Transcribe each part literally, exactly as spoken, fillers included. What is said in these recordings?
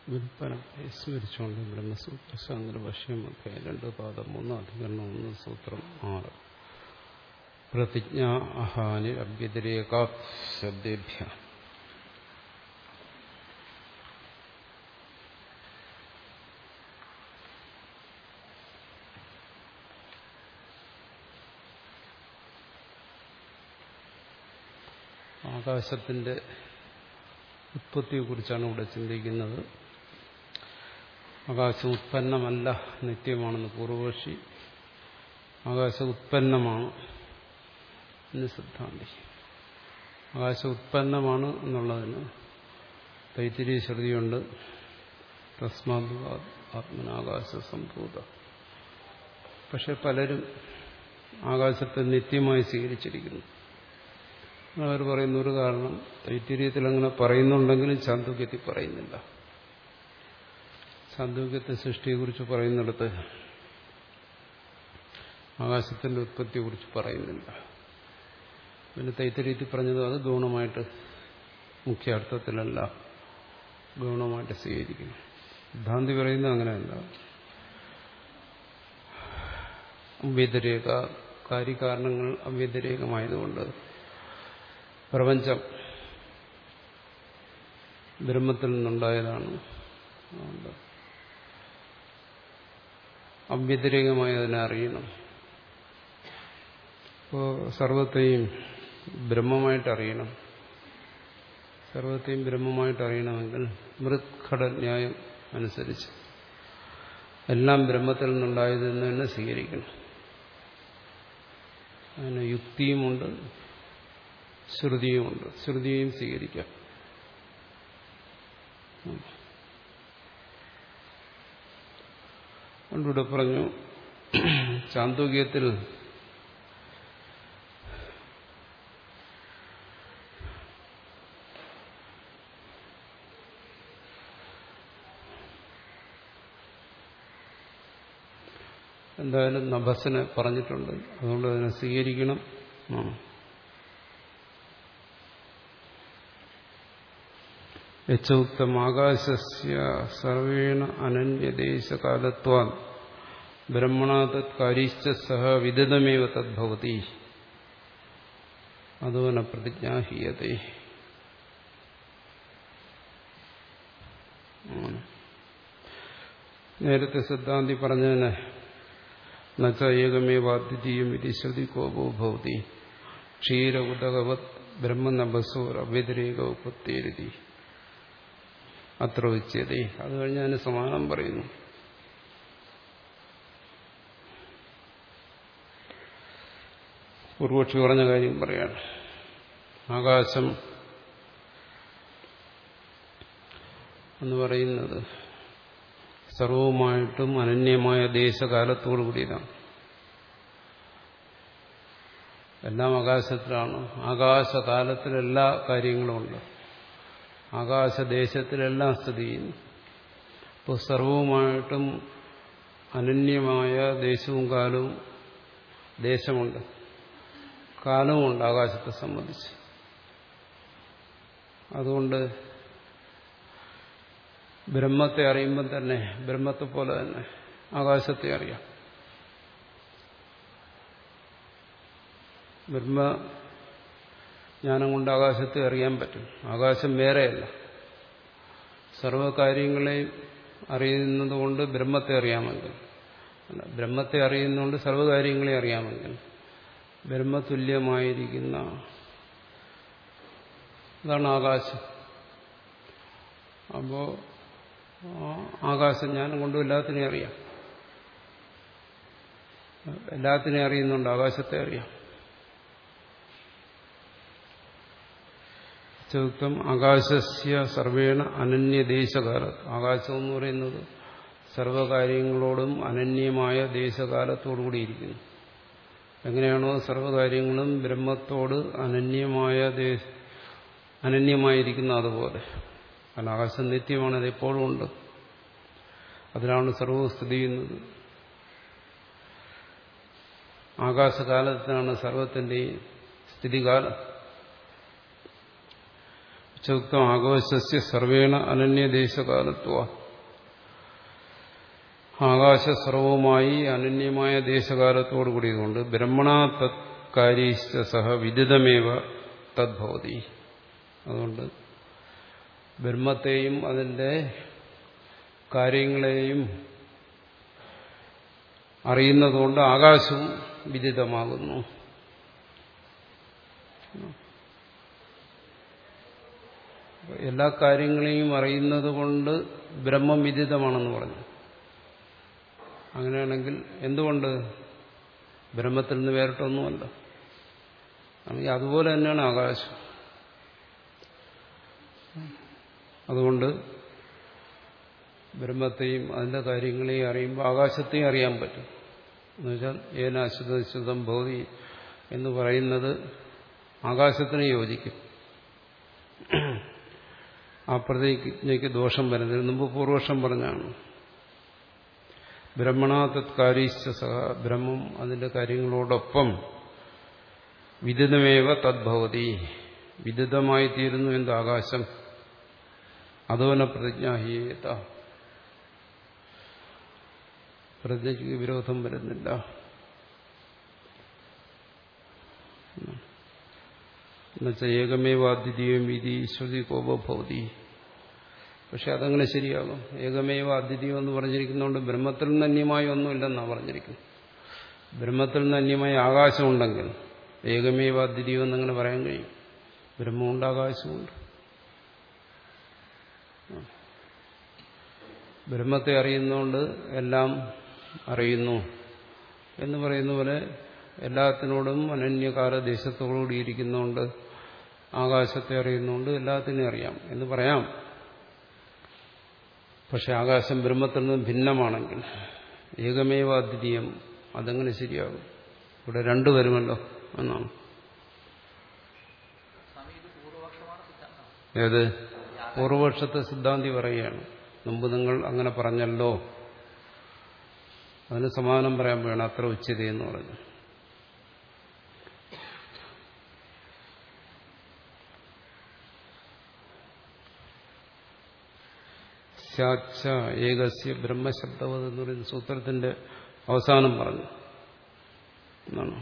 വിൽപ്പനത്തെ സ്മരിച്ചുകൊണ്ട് ബ്രഹ്മസൂത്ര ശങ്കരഭാഷ്യം അധ്യായം രണ്ട് പാദം മൂന്ന് അധികരണം ഒന്ന് സൂത്രം ആറ്. പ്രതിജ്ഞ അഹാനി അഭ്യതിരേകാ ശബ്ദേഭ്യ ആകാശത്തിന്റെ ഉത്പത്തിയെക്കുറിച്ചാണ് ഇവിടെ ചിന്തിക്കുന്നത്. ആകാശം ഉത്പന്നമല്ല, നിത്യമാണെന്ന് പൂർവപക്ഷി. ആകാശം ഉത്പന്നമാണ് എന്ന് സിദ്ധാന്തി. ആകാശം ഉത്പന്നമാണ് എന്നുള്ളതിന് തൈത്തിരീയ ശ്രുതിയുണ്ട്. തസ്മാത് ആത്മനാകാശ സംഭൂത. പക്ഷെ പലരും ആകാശത്തെ നിത്യമായി സ്വീകരിച്ചിരിക്കുന്നു. അവർ പറയുന്ന ഒരു കാരണം, തൈത്തിരീയത്തിൽ അങ്ങനെ പറയുന്നുണ്ടെങ്കിലും ചാന്തോക്യത്തിൽ പറയുന്നില്ല. ചാന്തോക്യത്തെ സൃഷ്ടിയെക്കുറിച്ച് പറയുന്നിടത്ത് ആകാശത്തിന്റെ ഉത്പത്തിയെക്കുറിച്ച് പറയുന്നില്ല. പിന്നെ തൈത്തിരീയത്തിൽ പറഞ്ഞത് അത് ഗൗണമായിട്ട്, മുഖ്യാർത്ഥത്തിലല്ല, ഗൗണമായിട്ട് സ്വീകരിക്കുന്നു. സിദ്ധാന്തി പറയുന്നത് അങ്ങനെയല്ല. അവ്യതിരേക കാര്യകാരണങ്ങൾ അവ്യതിരേകമായതുകൊണ്ട് പ്രപഞ്ചം ബ്രഹ്മത്തിൽ നിന്നുണ്ടായതാണ്. അവ്യതിരേകമായി അതിനെ അറിയണം. ഇപ്പോൾ സർവത്തെയും ബ്രഹ്മമായിട്ട് അറിയണം. സർവത്തെയും ബ്രഹ്മമായിട്ട് അറിയണമെങ്കിൽ മൃത്ഘടന്യായം അനുസരിച്ച് എല്ലാം ബ്രഹ്മത്തിൽ നിന്നുണ്ടായതെന്ന് തന്നെ സ്വീകരിക്കണം. അതിന് യുക്തിയുമുണ്ട്, ശ്രുതിയുമുണ്ട്. ശ്രുതിയും സ്വീകരിക്കാം. അതുകൊണ്ടിവിടെ പറഞ്ഞു, ചാന്തോക്യത്തിൽ എന്തായാലും നഭസ്സിനെ പറഞ്ഞിട്ടുണ്ട്. അതുകൊണ്ട് അതിനെ സ്വീകരിക്കണം. യച്ചോക്തം ആകാശസ്യ സർവേണ അനന്യദേശകാലത്വാൻ ബ്രഹ്മണാ തത് കാര്യശ്ച സഹ വിദിതമേവ തദ്ഭവതി അതോന പ്രതിജ്ഞാ ഹീയതേ. നേരത്തെ സിദ്ധാന്തി പറഞ്ഞതിന് നച്ച ഏകമേവാദ്വിതീയം ഇതി ശ്രുതി കോപോ ഭവതി ക്ഷീര ഉദകവത് ബ്രഹ്മനഭസോർ അവ്യതിരേക ഉപത്തേരിതി അത്ര ഉച്ചതേ. അത് കഴിഞ്ഞ് അതിന് സമാനം പറയുന്നു. പൂർവക്ഷി പറഞ്ഞ കാര്യം പറയാണ്. ആകാശം എന്ന് പറയുന്നത് സർവവുമായിട്ടും അനന്യമായ ദേശകാലത്തോടു കൂടിയതാണ്. എല്ലാം ആകാശത്തിലാണ്. ആകാശകാലത്തിൽ എല്ലാ കാര്യങ്ങളും ഉണ്ട്. ആകാശദേശത്തിലെല്ലാം സ്ഥിതി ചെയ്യുന്നു. അപ്പോൾ സർവവുമായിട്ടും അനന്യമായ ദേശവും കാലവും, ദേശമുണ്ട്, കാലവുമുണ്ട് ആകാശത്തെ സംബന്ധിച്ച്. അതുകൊണ്ട് ബ്രഹ്മത്തെ അറിയുമ്പോൾ തന്നെ ബ്രഹ്മത്തെ പോലെ തന്നെ ആകാശത്തെ അറിയാം. ബ്രഹ്മജ്ഞാനം കൊണ്ട് ആകാശത്തെ അറിയാൻ പറ്റും. ആകാശം വേറെയല്ല. സർവകാര്യങ്ങളെയും അറിയുന്നത് കൊണ്ട് ബ്രഹ്മത്തെ അറിയാമെങ്കിൽ, അല്ല, ബ്രഹ്മത്തെ അറിയുന്നതുകൊണ്ട് സർവകാര്യങ്ങളെ അറിയാമെങ്കിൽ ബ്രഹ്മതുല്യമായിരിക്കുന്ന അതാണ് ആകാശം. അപ്പോ ആകാശജ്ഞാനം കൊണ്ടും എല്ലാത്തിനെയും അറിയാം. എല്ലാത്തിനെയും അറിയുന്നുണ്ട്, ആകാശത്തെ അറിയാം. ചതുർത്ഥം ആകാശസ്യ സർവേണ അനന്യദേശകാലത്ത്. ആകാശം എന്ന് പറയുന്നത് സർവകാര്യങ്ങളോടും അനന്യമായ ദേശകാലത്തോടുകൂടിയിരിക്കുന്നു. എങ്ങനെയാണോ സർവകാര്യങ്ങളും ബ്രഹ്മത്തോട് അനന്യമായ അനന്യമായിരിക്കുന്ന അതുപോലെ. കാരണം ആകാശം നിത്യമാണ്, അത് എപ്പോഴും ഉണ്ട്. അതിലാണ് സർവ്വവും സ്ഥിതി ചെയ്യുന്നത്. ആകാശകാലത്തിനാണ് സർവത്തിൻ്റെയും സ്ഥിതികാലം. ചോക്തം ആകാശസ്യ സർവേണ അനന്യദേശകാലത്വ. ആകാശ സർവവുമായി അനന്യമായ ദേശകാലത്തോടു കൂടിയതുകൊണ്ട് ബ്രഹ്മണാ തത് കാര്യശ്ച സഹ വിദിതമേവ തദ്ഭവതി. അതുകൊണ്ട് ബ്രഹ്മത്തെയും അതിന്റെ കാര്യങ്ങളെയും അറിയുന്നതുകൊണ്ട് ആകാശവും വിദിതമാകുന്നു. എല്ലാ കാര്യങ്ങളെയും അറിയുന്നത് കൊണ്ട് ബ്രഹ്മം വിദിതമാണെന്ന് പറഞ്ഞു. അങ്ങനെയാണെങ്കിൽ എന്തുകൊണ്ട് ബ്രഹ്മത്തിൽ നിന്ന് വേറിട്ടൊന്നുമല്ല. ആണെങ്കിൽ അതുപോലെ തന്നെയാണ് ആകാശം. അതുകൊണ്ട് ബ്രഹ്മത്തെയും അതിന്റെ കാര്യങ്ങളെയും അറിയുമ്പോൾ ആകാശത്തെയും അറിയാൻ പറ്റും. എന്നുവെച്ചാൽ ഏന അശ്വതം ഭവതി എന്ന് പറയുന്നത് ആകാശത്തിന് യോജിക്കും. ആ പ്രതിജ്ഞയ്ക്ക് ദോഷം വരുന്നതിന് മുമ്പ് പൂർവക്ഷം പറഞ്ഞാണ്. ബ്രഹ്മണാ തത് കാര്യശ്ച സഹ, ബ്രഹ്മം അതിന്റെ കാര്യങ്ങളോടൊപ്പം വിദിതമേവ തദ്ഭവതി, വിദിതമായി തീരുന്നു എന്ത് ആകാശം. അതോന പ്രതിജ്ഞാഹീയത, പ്രതിജ്ഞയ്ക്ക് വിരോധം വരുന്നില്ല. എന്നുവെച്ചാൽ ഏകമേവാദ്വിതീയം വിധി ശ്രുതി കോപഭവതി. പക്ഷെ അതങ്ങനെ ശരിയാകും. ഏകമേവ അദ്വിതീയം എന്ന് പറഞ്ഞിരിക്കുന്നതുകൊണ്ട് ബ്രഹ്മത്തിൽ നിന്ന് അന്യമായി ഒന്നുമില്ലെന്നാണ് പറഞ്ഞിരിക്കുന്നത്. ബ്രഹ്മത്തിൽ നിന്ന് അന്യമായി ആകാശമുണ്ടെങ്കിൽ ഏകമേവ അദ്വിതീയം എന്നങ്ങനെ പറയാൻ കഴിയും. ബ്രഹ്മമുണ്ട്, ആകാശമുണ്ട്. ബ്രഹ്മത്തെ അറിയുന്നതുകൊണ്ട് എല്ലാം അറിയുന്നു എന്ന് പറയുന്ന പോലെ എല്ലാത്തിനോടും അനന്യകാല ദേശത്തോടുകൂടി ഇരിക്കുന്നതുകൊണ്ട് ആകാശത്തെ അറിയുന്നതുകൊണ്ട് എല്ലാത്തിനെയും അറിയാം എന്ന് പറയാം. പക്ഷെ ആകാശം ബ്രഹ്മത്തിൽ നിന്നും ഭിന്നമാണെങ്കിൽ ഏകമേവ അദ്വിതീയം അതെങ്ങനെ ശരിയാകും? ഇവിടെ രണ്ടു വരുമല്ലോ എന്നാണ്. ഏത് പൂർവപക്ഷത്തെ സിദ്ധാന്തി പറയുകയാണ്. മുമ്പ് നിങ്ങൾ അങ്ങനെ പറഞ്ഞല്ലോ, അതിന് സമാധാനം പറയാൻ വേണം അത്ര ഉച്ചതയെന്ന് പറഞ്ഞു. സ്യാച്ച ഏകസ്യ ബ്രഹ്മശബ്ദവത് എന്ന് പറയുന്ന സൂത്രത്തിന്റെ അവസാനം പറഞ്ഞു എന്നാണ്.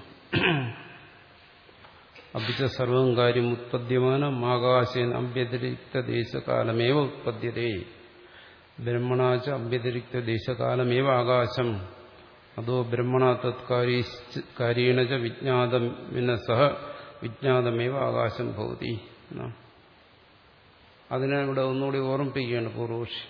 അഭിച്ച സർവം കാര്യം ഉത്പദ്യമാനം ആകാശേന അഭ്യതിരിക്ത ദേശകാലമേവ ഉത്പദ്യതേ ബ്രഹ്മണാച്ച അഭ്യതിരിക്ത ദേശകാലമേവ ആകാശം അതോ ബ്രഹ്മണ തത്കാരീണ വിജ്ഞാതമിന സഹ വിജ്ഞാതമേവ ആകാശം ഭവതി. അതിനെ ഇവിടെ ഒന്നുകൂടി ഓർമ്മിപ്പിക്കുകയാണ് പൂർവപക്ഷി.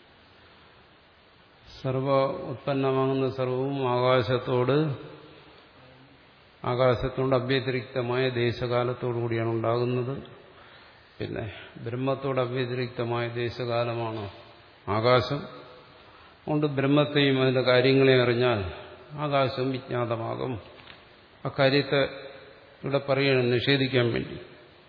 സർവ ഉത്പന്നമാകുന്ന സർവവും ആകാശത്തോട് ആകാശത്തോട് അവ്യതിരിക്തമായ ദേശകാലത്തോടു കൂടിയാണ് ഉണ്ടാകുന്നത്. പിന്നെ ബ്രഹ്മത്തോട് അവ്യതിരിക്തമായ ദേശകാലമാണ് ആകാശം. അതുകൊണ്ട് ബ്രഹ്മത്തെയും അതിന്റെ കാര്യങ്ങളെ അറിഞ്ഞാൽ ആകാശം വിജ്ഞാതമാകും. അക്കാര്യത്തെ ഇവിടെ പറയണം നിഷേധിക്കാൻ വേണ്ടി.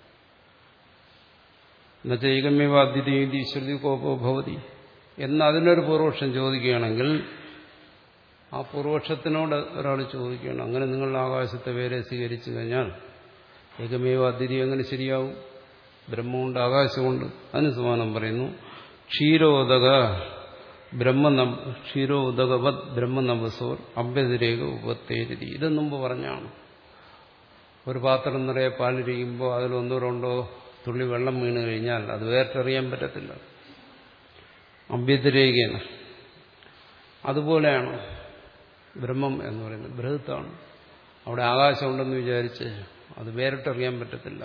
എന്നുവെച്ചാൽ ഏകമേവാദ്വിതീയ ശ്രുതി കോപോ ഭവതി എന്ന് അതിനൊരു പൂർവപക്ഷം ചോദിക്കുകയാണെങ്കിൽ ആ പൂർവപക്ഷത്തിനോട് ഒരാൾ ചോദിക്കുകയാണ്, അങ്ങനെ നിങ്ങൾ ആകാശത്തെ വേറെ സ്വീകരിച്ചു കഴിഞ്ഞാൽ ഏകമേവ അദ്വിതീയം എങ്ങനെ ശരിയാവും? ബ്രഹ്മമുണ്ട്, ആകാശമുണ്ട്. അതിന് സമാനം പറയുന്നു. ക്ഷീരോദക ബ്രഹ്മ ക്ഷീരോദകവത് ബ്രഹ്മനവസോർ അഭ്യതിരേക ഉപത്തേരി. ഇത് മുമ്പ് പറഞ്ഞാണ്. ഒരു പാത്രം നിറയെ പാലിരിക്കുമ്പോൾ അതിലൊന്നോ രണ്ടോ തുള്ളി വെള്ളം വീണ് കഴിഞ്ഞാൽ അത് വേർട്ടറിയാൻ പറ്റത്തില്ല, അഭ്യതിരേകയാണ്. അതുപോലെയാണ് ബ്രഹ്മം എന്ന് പറയുന്നത്. ബൃഹത്താണ്. അവിടെ ആകാശമുണ്ടെന്ന് വിചാരിച്ച് അത് വേറിട്ടറിയാൻ പറ്റത്തില്ല.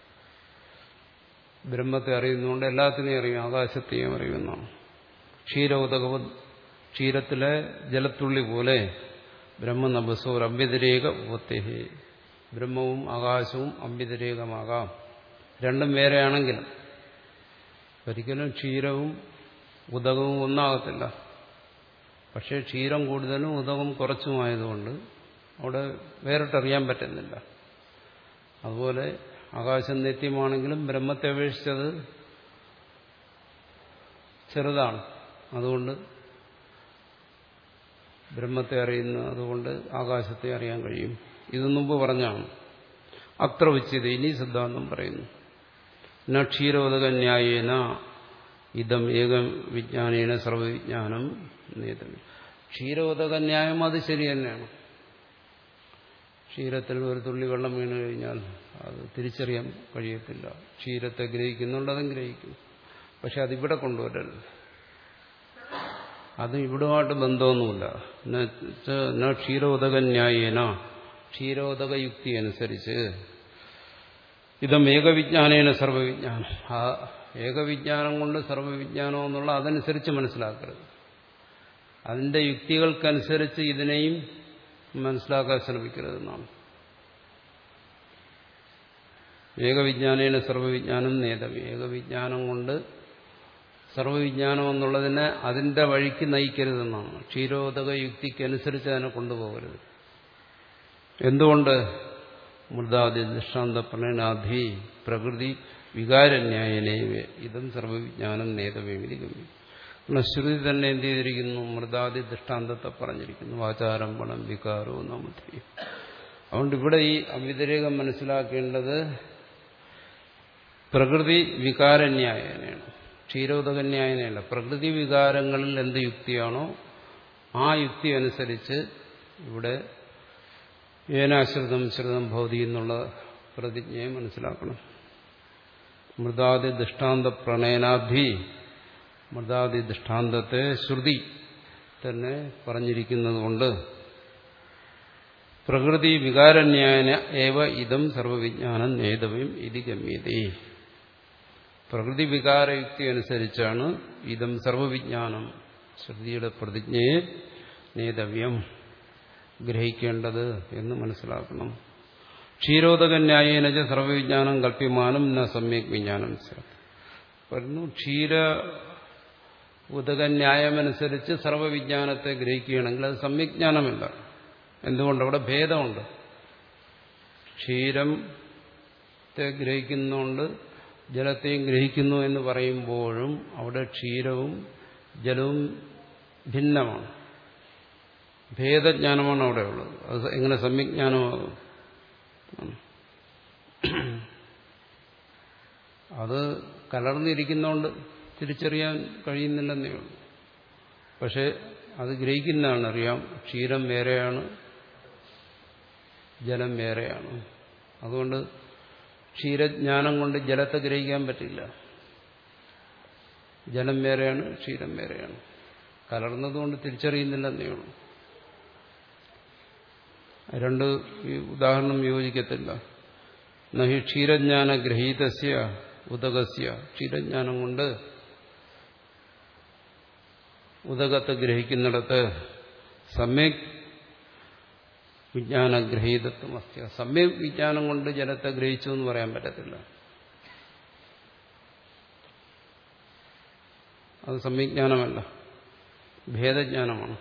ബ്രഹ്മത്തെ അറിയുന്നതുകൊണ്ട് എല്ലാത്തിനെയും അറിയും, ആകാശത്തെയും അറിയുമെന്നാണ്. ക്ഷീരോദകവ ക്ഷീരത്തിലെ ജലത്തുള്ളി പോലെ ബ്രഹ്മനഭസോർ അഭ്യതിരേക ഉപത്തേഹി. ബ്രഹ്മവും ആകാശവും അഭ്യതിരേകമാകാം, രണ്ടും വേറെയാണെങ്കിലും. ഒരിക്കലും ക്ഷീരവും ഉദകവും ഒന്നാകത്തില്ല. പക്ഷേ ക്ഷീരം കൂടുതലും ഉദകം കുറച്ചുമായതുകൊണ്ട് അവിടെ വേറിട്ടറിയാൻ പറ്റുന്നില്ല. അതുപോലെ ആകാശം നിത്യമാണെങ്കിലും ബ്രഹ്മത്തെ അപേക്ഷിച്ചത് ചെറുതാണ്. അതുകൊണ്ട് ബ്രഹ്മത്തെ അറിയുന്ന അതുകൊണ്ട് ആകാശത്തെ അറിയാൻ കഴിയും. ഇത് മുമ്പ് പറഞ്ഞാണ്. അത്ര ഉച്ചത് ഇനി സിദ്ധാന്തം പറയുന്നു. ന ക്ഷീരോദകന്യായേന ഇതം ഏകം വിജ്ഞാനേന സർവവിജ്ഞാനം നേതം. ക്ഷീരോദകന്യായം അത് ശരി തന്നെയാണ്. ക്ഷീരത്തിൽ ഒരു തുള്ളി വെള്ളം വീണു കഴിഞ്ഞാൽ അത് തിരിച്ചറിയാൻ കഴിയത്തില്ല. ക്ഷീരത്തെ ഗ്രഹിക്കുന്നുണ്ട്, അതും ഗ്രഹിക്കും. പക്ഷെ അതിവിടെ കൊണ്ടുവരരുത്. അത് ഇവിടുമായിട്ട് ബന്ധമൊന്നുമില്ല. ന ക്ഷീരോദകന്യായേന ക്ഷീരോദക യുക്തി അനുസരിച്ച് ഇതം ഏകവിജ്ഞാനേന സർവവിജ്ഞാനം. ആ ഏകവിജ്ഞാനം കൊണ്ട് സർവവിജ്ഞാനം എന്നുള്ള അതനുസരിച്ച് മനസ്സിലാക്കരുത്. അതിന്റെ യുക്തികൾക്കനുസരിച്ച് ഇതിനെയും മനസ്സിലാക്കാൻ ശ്രമിക്കരുതെന്നാണ്. ഏകവിജ്ഞാനേന സർവവിജ്ഞാനം നേതം. ഏകവിജ്ഞാനം കൊണ്ട് സർവവിജ്ഞാനം എന്നുള്ളതിനെ അതിന്റെ വഴിക്ക് നയിക്കരുതെന്നാണ്. ക്ഷീരോദക യുക്തിക്കനുസരിച്ച് അതിനെ കൊണ്ടുപോകരുത്. എന്തുകൊണ്ട്? മൃദാദി ദൃഷ്ടാന്ത പ്രണയനാധി പ്രകൃതി വികാരന്യായനേവേ ഇതം സർവവിജ്ഞാനം നേതവേമിതി ഗമ്യം. ശ്രുതി തന്നെ എന്ത് ചെയ്തിരിക്കുന്നു? മൃദാദി ദൃഷ്ടാന്തത്തെ പറഞ്ഞിരിക്കുന്നു. വാചാരംഭണം വികാരോ നാമധേയ. അതുകൊണ്ട് ഇവിടെ ഈ അവ്യതിരേകം മനസ്സിലാക്കേണ്ടത് പ്രകൃതി വികാരന്യായനയാണ്, ക്ഷീരോദകന്യായനയല്ല. പ്രകൃതി വികാരങ്ങളിൽ എന്ത് യുക്തിയാണോ ആ യുക്തി അനുസരിച്ച് ഇവിടെ ഏനാശ്രിതം ശ്രുതം ഭവതി എന്നുള്ള പ്രതിജ്ഞയെ മനസ്സിലാക്കണം. മൃദാദി ദൃഷ്ടാന്ത പ്രണയനാഭി, മൃദാദി ദൃഷ്ടാന്തത്തെ ശ്രുതി തന്നെ പറഞ്ഞിരിക്കുന്നത് കൊണ്ട് പ്രകൃതി വികാരന്യായന ഏവ ഇതം സർവവിജ്ഞാനം നേതവ്യം ഇതി ഗമ്യതേ. പ്രകൃതി വികാരയുക്തി അനുസരിച്ചാണ് ഇതം സർവവിജ്ഞാനം ശ്രുതിയുടെ പ്രതിജ്ഞയെ നേതവ്യം ഗ്രഹിക്കേണ്ടത് എന്ന് മനസ്സിലാക്കണം. ക്ഷീരോദകന്യായേന സർവവിജ്ഞാനം കൽപ്യമാനം ന സമ്യക് വിജ്ഞാനം പറഞ്ഞു. ക്ഷീര ഉദകന്യായമനുസരിച്ച് സർവവിജ്ഞാനത്തെ ഗ്രഹിക്കുകയാണെങ്കിൽ അത് സമ്യജ്ഞാനമല്ല. എന്തുകൊണ്ട്? അവിടെ ഭേദമുണ്ട്. ക്ഷീരത്തെ ഗ്രഹിക്കുന്നുണ്ട്, ജലത്തെയും ഗ്രഹിക്കുന്നു എന്ന് പറയുമ്പോഴും അവിടെ ക്ഷീരവും ജലവും ഭിന്നമാണ്. ഭേദജ്ഞാനമാണ് അവിടെ ഉള്ളത്. അത് എങ്ങനെ സമ്യജ്ഞാനമാകും? അത് കലർന്നിരിക്കുന്നതുകൊണ്ട് തിരിച്ചറിയാൻ കഴിയുന്നില്ലെന്നേ ഉള്ളൂ. പക്ഷെ അത് ഗ്രഹിക്കുന്നതാണ് അറിയാം. ക്ഷീരം വേറെയാണ്, ജലം വേറെയാണ്. അതുകൊണ്ട് ക്ഷീരജ്ഞാനം കൊണ്ട് ജലത്തെ ഗ്രഹിക്കാൻ പറ്റില്ല. ജലം വേറെയാണ്, ക്ഷീരം വേറെയാണ്. കലർന്നതുകൊണ്ട് തിരിച്ചറിയുന്നില്ലെന്നേ ഉള്ളൂ. രണ്ട് ഉദാഹരണം യോജിക്കത്തില്ല. നഹി ക്ഷീരജ്ഞാന ഗ്രഹീതസ്യ ഉദകസ്യ. ക്ഷീരജ്ഞാനം കൊണ്ട് ഉദകത്തെ ഗ്രഹിക്കുന്നിടത്ത് സമ്യക് വിജ്ഞാനഗ്രഹീതത്വം അസ്യ. സമ്യക് വിജ്ഞാനം കൊണ്ട് ജലത്തെ ഗ്രഹിച്ചു എന്ന് പറയാൻ പറ്റത്തില്ല. അത് സമ്യജ്ഞാനമല്ല, ഭേദജ്ഞാനമാണ്.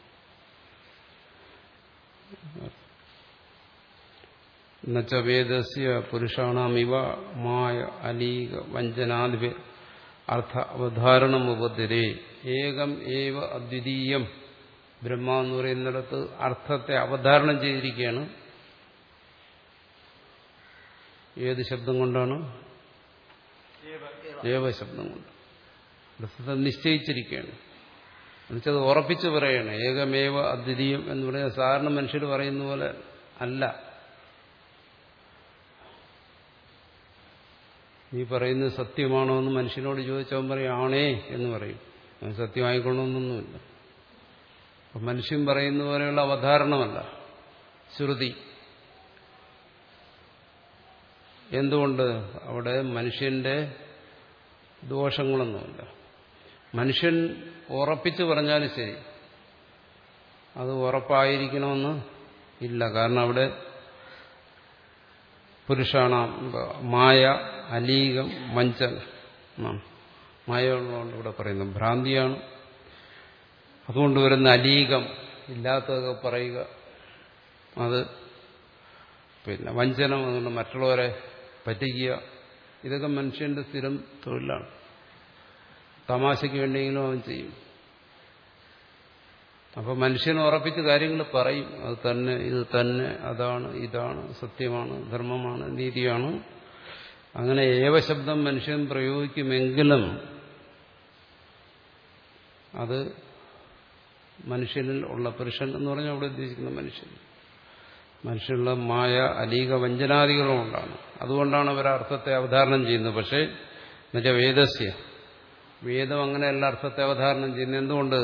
എന്നുവെച്ച വേദസ്യ പുരുഷാണമിവ മായ അലീക വഞ്ചനാദിവ അർത്ഥ അവധാരണം ഉപദ്രേ ഏകം ഏവ അദ്വിതീയം. ബ്രഹ്മ എന്ന് പറയുന്നിടത്ത് അർത്ഥത്തെ അവധാരണം ചെയ്തിരിക്കുകയാണ്. ഏത് ശബ്ദം കൊണ്ടാണ്? ഏവ ശബ്ദം കൊണ്ട് അർത്ഥത്തെ നിശ്ചയിച്ചിരിക്കുകയാണ്. എന്നുവെച്ചത് ഉറപ്പിച്ച് പറയാണ്. ഏകമേവ അദ്വിതീയം എന്ന് പറയുന്നത് സാധാരണ മനുഷ്യർ പറയുന്ന പോലെ അല്ല. നീ പറയുന്നത് സത്യമാണോ എന്ന് മനുഷ്യനോട് ചോദിച്ചവൻ പറയും ആണേ എന്ന് പറയും. സത്യമായിക്കൊള്ളണമെന്നൊന്നുമില്ല. അപ്പം മനുഷ്യൻ പറയുന്ന പോലെയുള്ള അവധാരണമല്ല ശ്രുതി. എന്തുകൊണ്ട്? അവിടെ മനുഷ്യന്റെ ദോഷങ്ങളൊന്നുമില്ല. മനുഷ്യൻ ഉറപ്പിച്ച് പറഞ്ഞാലും ശരി, അത് ഉറപ്പായിരിക്കണമെന്ന് ഇല്ല. കാരണം അവിടെ പുരുഷാണ മായ അലീകം വഞ്ചന മായ ഉള്ളതുകൊണ്ട് ഇവിടെ പറയുന്നത് ഭ്രാന്തിയാണ്. അതുകൊണ്ട് വരുന്ന അലീകം, ഇല്ലാത്തതൊക്കെ പറയുക, അത് പിന്നെ വഞ്ചനം, അതുകൊണ്ട് മറ്റുള്ളവരെ പറ്റിക്കുക, ഇതൊക്കെ മനുഷ്യന്റെ സ്ഥിരം തൊഴിലാണ്. തമാശയ്ക്ക് വേണ്ടിയെങ്കിലും അവൻ ചെയ്യും. അപ്പോൾ മനുഷ്യൻ ഉറപ്പിച്ച് കാര്യങ്ങൾ പറയും. അത് തന്നെ, ഇത് തന്നെ, അതാണ്, ഇതാണ്, സത്യമാണ്, ധർമ്മമാണ്, നീതിയാണ് അങ്ങനെ ഏവശബ്ദം മനുഷ്യൻ പ്രയോഗിക്കുമെങ്കിലും അത് മനുഷ്യനിൽ ഉള്ള പുരുഷൻ എന്ന് പറഞ്ഞാൽ അവിടെ ഉദ്ദേശിക്കുന്ന മനുഷ്യൻ മനുഷ്യനുള്ള മായ അലീക വഞ്ചനാദികളും കൊണ്ടാണ്. അതുകൊണ്ടാണ് അവർ അർത്ഥത്തെ അവധാരണം ചെയ്യുന്നത്. പക്ഷേ എന്നുവെച്ചാൽ വേദസ്യ വേദം അങ്ങനെയല്ല അർത്ഥത്തെ അവധാരണം ചെയ്യുന്നത്. എന്തുകൊണ്ട്?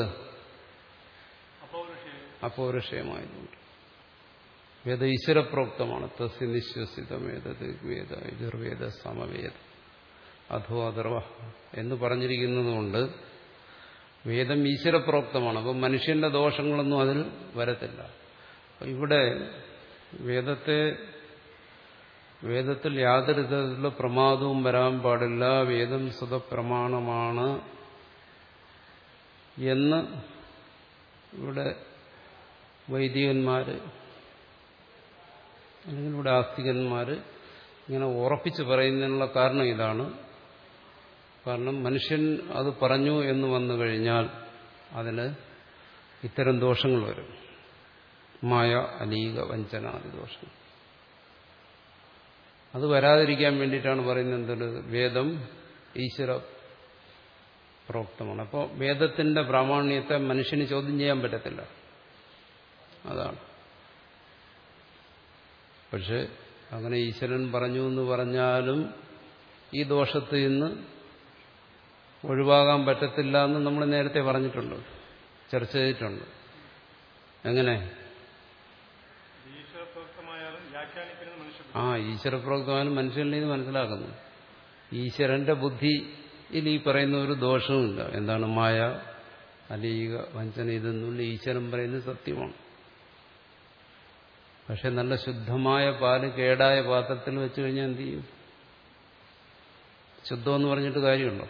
അപൗരുഷയമായതുകൊണ്ട്. വേദ ഈശ്വരപ്രോക്തമാണ്. തസ്യ നിശ്വസിതമേതത് വേദ യജുർവേദ സമവേദ അധോ അഥർവ എന്ന് പറഞ്ഞിരിക്കുന്നതുകൊണ്ട് വേദം ഈശ്വരപ്രോക്തമാണ്. അപ്പം മനുഷ്യന്റെ ദോഷങ്ങളൊന്നും അതിൽ വരത്തില്ല. ഇവിടെ വേദത്തെ വേദത്തിൽ യാതൊരു വിധത്തിലുള്ള പ്രമാദവും വരാൻ പാടില്ല, വേദം സ്വതപ്രമാണമാണ് എന്ന് ഇവിടെ വൈദികന്മാര് അല്ലെങ്കിൽ ഇവിടെ ആസ്തികന്മാര് ഇങ്ങനെ ഉറപ്പിച്ച് പറയുന്നതിനുള്ള കാരണം ഇതാണ്. കാരണം മനുഷ്യൻ അത് പറഞ്ഞു എന്ന് വന്നു കഴിഞ്ഞാൽ അതിന് ഇത്തരം ദോഷങ്ങൾ വരും. മായ അലീക വഞ്ചനാദി ദോഷങ്ങൾ. അത് വരാതിരിക്കാൻ വേണ്ടിയിട്ടാണ് പറയുന്നത് എന്തൊരു വേദം ഈശ്വര പ്രോക്തമാണ്. അപ്പോൾ വേദത്തിന്റെ പ്രാമാണ്യത്തെ മനുഷ്യന് ചോദ്യം ചെയ്യാൻ പറ്റത്തില്ല. അതാണ്. പക്ഷെ അങ്ങനെ ഈശ്വരൻ പറഞ്ഞു എന്ന് പറഞ്ഞാലും ഈ ദോഷത്തിൽ നിന്ന് ഒഴിവാകാൻ പറ്റത്തില്ല എന്ന് നമ്മൾ നേരത്തെ പറഞ്ഞിട്ടുണ്ട്, ചർച്ച ചെയ്തിട്ടുണ്ട്. എങ്ങനെ? ആ ഈശ്വരപ്രോക്തമായാലും മനുഷ്യനിൽ ഇത് മനസ്സിലാക്കുന്നു. ഈശ്വരന്റെ ബുദ്ധിയിൽ ഈ പറയുന്ന ഒരു ദോഷവുമില്ല. എന്താണ്? മായ അലീക വഞ്ചന ഇതെന്നുള്ള ഈശ്വരൻ പറയുന്നത് സത്യമാണ്. പക്ഷെ നല്ല ശുദ്ധമായ പാല് കേടായ പാത്രത്തിൽ വെച്ച് കഴിഞ്ഞാൽ എന്ത് ചെയ്യും? ശുദ്ധമെന്ന് പറഞ്ഞിട്ട് കാര്യമുണ്ടോ?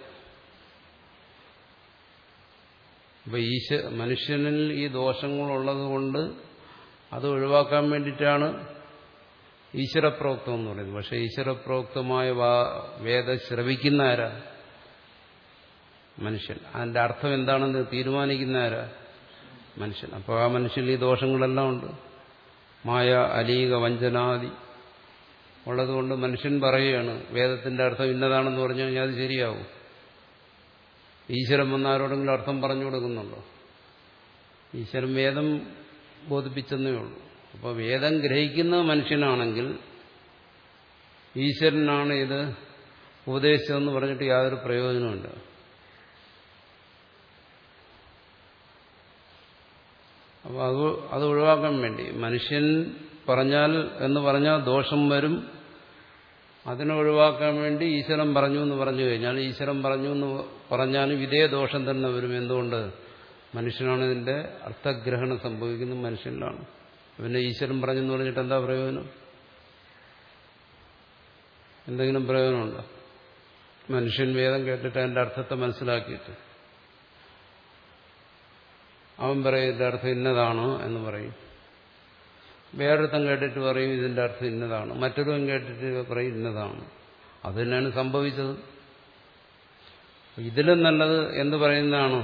അപ്പൊ ഈശ മനുഷ്യനിൽ ഈ ദോഷങ്ങളുള്ളത് കൊണ്ട് അത് ഒഴിവാക്കാൻ വേണ്ടിയിട്ടാണ് ഈശ്വരപ്രോക്തം എന്ന് പറയുന്നത്. പക്ഷെ ഈശ്വരപ്രോക്തമായ വേദം ശ്രവിക്കുന്ന ആരാ? മനുഷ്യൻ. അതിന്റെ അർത്ഥം എന്താണെന്ന് തീരുമാനിക്കുന്ന ആരാ? മനുഷ്യൻ. അപ്പോൾ ആ മനുഷ്യനിൽ ഈ ദോഷങ്ങളെല്ലാം ഉണ്ട്. മായ അലീക വഞ്ചനാദി ഉള്ളതുകൊണ്ട് മനുഷ്യൻ പറയുകയാണ് വേദത്തിന്റെ അർത്ഥം ഇന്നതാണെന്ന് പറഞ്ഞു കഴിഞ്ഞാൽ അത് ശരിയാവും. ഈശ്വരൻ വന്നാരോടെങ്കിലും അർത്ഥം പറഞ്ഞു കൊടുക്കുന്നുണ്ടോ? ഈശ്വരൻ വേദം ബോധിപ്പിച്ചെന്നേ ഉള്ളൂ. അപ്പോൾ വേദം ഗ്രഹിക്കുന്ന മനുഷ്യനാണെങ്കിൽ ഈശ്വരനാണ് ഇത് ഉപദേശിച്ചതെന്ന് പറഞ്ഞിട്ട് യാതൊരു പ്രയോജനമില്ല. അപ്പോൾ അത് അത് ഒഴിവാക്കാൻ വേണ്ടി മനുഷ്യൻ പറഞ്ഞാൽ എന്ന് പറഞ്ഞാൽ ദോഷം വരും. അതിനെ ഒഴിവാക്കാൻ വേണ്ടി ഈശ്വരൻ പറഞ്ഞു എന്ന് പറഞ്ഞു കഴിഞ്ഞാൽ ഈശ്വരൻ പറഞ്ഞു എന്ന് പറഞ്ഞാലും ഇതേ ദോഷം തന്നെ വരും. എന്തുകൊണ്ട്? മനുഷ്യനാണ് ഇതിന്റെ അർത്ഥഗ്രഹണം സംഭവിക്കുന്നത് മനുഷ്യനിലാണ്. പിന്നെ ഈശ്വരൻ പറഞ്ഞെന്ന് പറഞ്ഞിട്ട് എന്താ പ്രയോജനം? എന്തെങ്കിലും പ്രയോജനമുണ്ടോ? മനുഷ്യൻ വേദം കേട്ടിട്ട് അതിന്റെ അർത്ഥത്തെ മനസ്സിലാക്കിയിട്ട് അവൻ പറയും ഇതിന്റെ അർത്ഥം ഇന്നതാണ് എന്ന് പറയും. വേറൊരുത്തം കേട്ടിട്ട് പറയും ഇതിന്റെ അർത്ഥം ഇന്നതാണ്. മറ്റൊരുവൻ കേട്ടിട്ട് പറയും ഇന്നതാണ്. അത് തന്നെയാണ് സംഭവിച്ചത്. ഇതിലും നല്ലത് എന്ത് പറയുന്നതാണ്?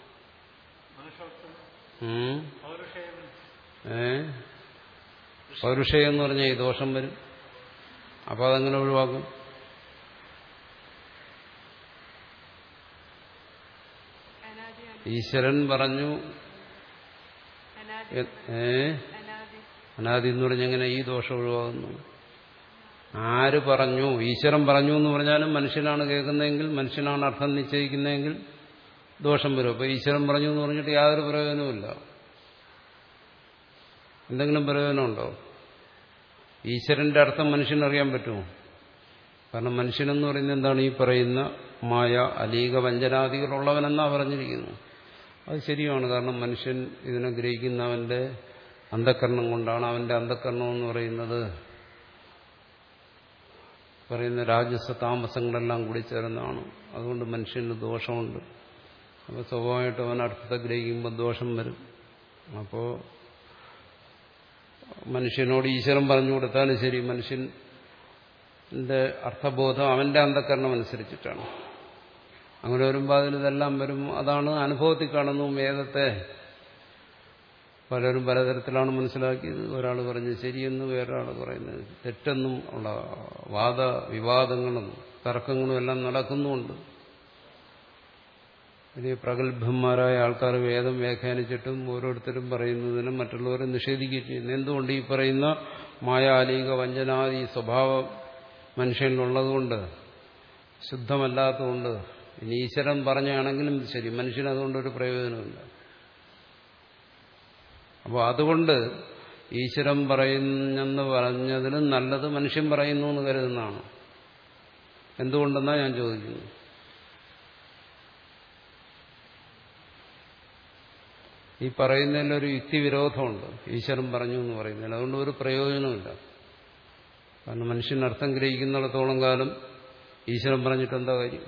ഏ പൗരുഷയം എന്ന് പറഞ്ഞാൽ ഈ ദോഷം വരും. അപ്പൊ അതെങ്ങനെ ഒഴിവാക്കും? ഈശ്വരൻ പറഞ്ഞു. ഏ അനാദി എന്ന് പറഞ്ഞെങ്ങനെ ഈ ദോഷം ഒഴിവാകുന്നു? ആര് പറഞ്ഞു? ഈശ്വരൻ പറഞ്ഞു എന്ന് പറഞ്ഞാലും മനുഷ്യനാണ് കേൾക്കുന്നതെങ്കിൽ, മനുഷ്യനാണ് അർത്ഥം നിശ്ചയിക്കുന്നതെങ്കിൽ ദോഷം വരും. അപ്പൊ ഈശ്വരൻ പറഞ്ഞു എന്ന് പറഞ്ഞിട്ട് യാതൊരു പ്രയോജനവുമില്ല. എന്തെങ്കിലും പ്രയോജനമുണ്ടോ? ഈശ്വരന്റെ അർത്ഥം മനുഷ്യനറിയാൻ പറ്റുമോ? കാരണം മനുഷ്യനെന്ന് പറയുന്നത് എന്താണ്? ഈ പറയുന്ന മായ അലീക വഞ്ചനാദികളുള്ളവനെന്നാ പറഞ്ഞിരിക്കുന്നു. അത് ശരിയാണ്. കാരണം മനുഷ്യൻ ഇതിനെ ഗ്രഹിക്കുന്നവന്റെ അന്ധക്കരണം കൊണ്ടാണ്. അവന്റെ അന്ധക്കരണം എന്ന് പറയുന്നത് പറയുന്ന രാജസ താമസങ്ങളെല്ലാം കൂടി ചേർന്നതാണ്. അതുകൊണ്ട് മനുഷ്യന് ദോഷമുണ്ട്. അപ്പോൾ സ്വാഭാവികമായിട്ടും അവൻ അർത്ഥത്തെ ഗ്രഹിക്കുമ്പോൾ ദോഷം വരും. അപ്പോൾ മനുഷ്യനോട് ഈശ്വരൻ പറഞ്ഞു കൊടുത്താലും ശരി, മനുഷ്യന്റെ അർത്ഥബോധം അവന്റെ അന്ധക്കരണം അനുസരിച്ചിട്ടാണ്. അങ്ങനെ വരുമ്പോൾ അതിന് ഇതെല്ലാം വരും. അതാണ് അനുഭവത്തിൽ കാണുന്നു. വേദത്തെ പലരും പലതരത്തിലാണ് മനസ്സിലാക്കിയത്. ഒരാൾ പറഞ്ഞ് ശരിയെന്ന്, വേറൊരാൾ പറയുന്നത് തെറ്റെന്നും ഉള്ള വാദ വിവാദങ്ങളും തർക്കങ്ങളും എല്ലാം നടക്കുന്നുമുണ്ട്. വലിയ പ്രഗത്ഭന്മാരായ ആൾക്കാർ വേദം വ്യാഖ്യാനിച്ചിട്ടും ഓരോരുത്തരും പറയുന്നതിനും മറ്റുള്ളവരെ നിഷേധിക്കുകയും ചെയ്യുന്നു. എന്തുകൊണ്ട്? ഈ പറയുന്ന മായാലീക വഞ്ചനാദി സ്വഭാവം മനുഷ്യനിലുള്ളതുകൊണ്ട്, ശുദ്ധമല്ലാത്തതുകൊണ്ട്. ഇനി ഈശ്വരൻ പറഞ്ഞാണെങ്കിലും ശരി, മനുഷ്യനതുകൊണ്ടൊരു പ്രയോജനമില്ല. അപ്പോൾ അതുകൊണ്ട് ഈശ്വരൻ പറയുന്നെന്ന് പറഞ്ഞതിലും നല്ലത് മനുഷ്യൻ പറയുന്നു എന്ന് കരുതുന്നതാണ്. എന്തുകൊണ്ടെന്നാണ് ഞാൻ ചോദിക്കുന്നത്. ഈ പറയുന്നതിലൊരു യുക്തിവിരോധമുണ്ട്. ഈശ്വരൻ പറഞ്ഞു എന്ന് പറയുന്നതിൽ അതുകൊണ്ട് ഒരു പ്രയോജനമില്ല. കാരണം മനുഷ്യൻ അർത്ഥം ഗ്രഹിക്കുന്നിടത്തോളം കാലം ഈശ്വരൻ പറഞ്ഞിട്ട് എന്താ കാര്യം?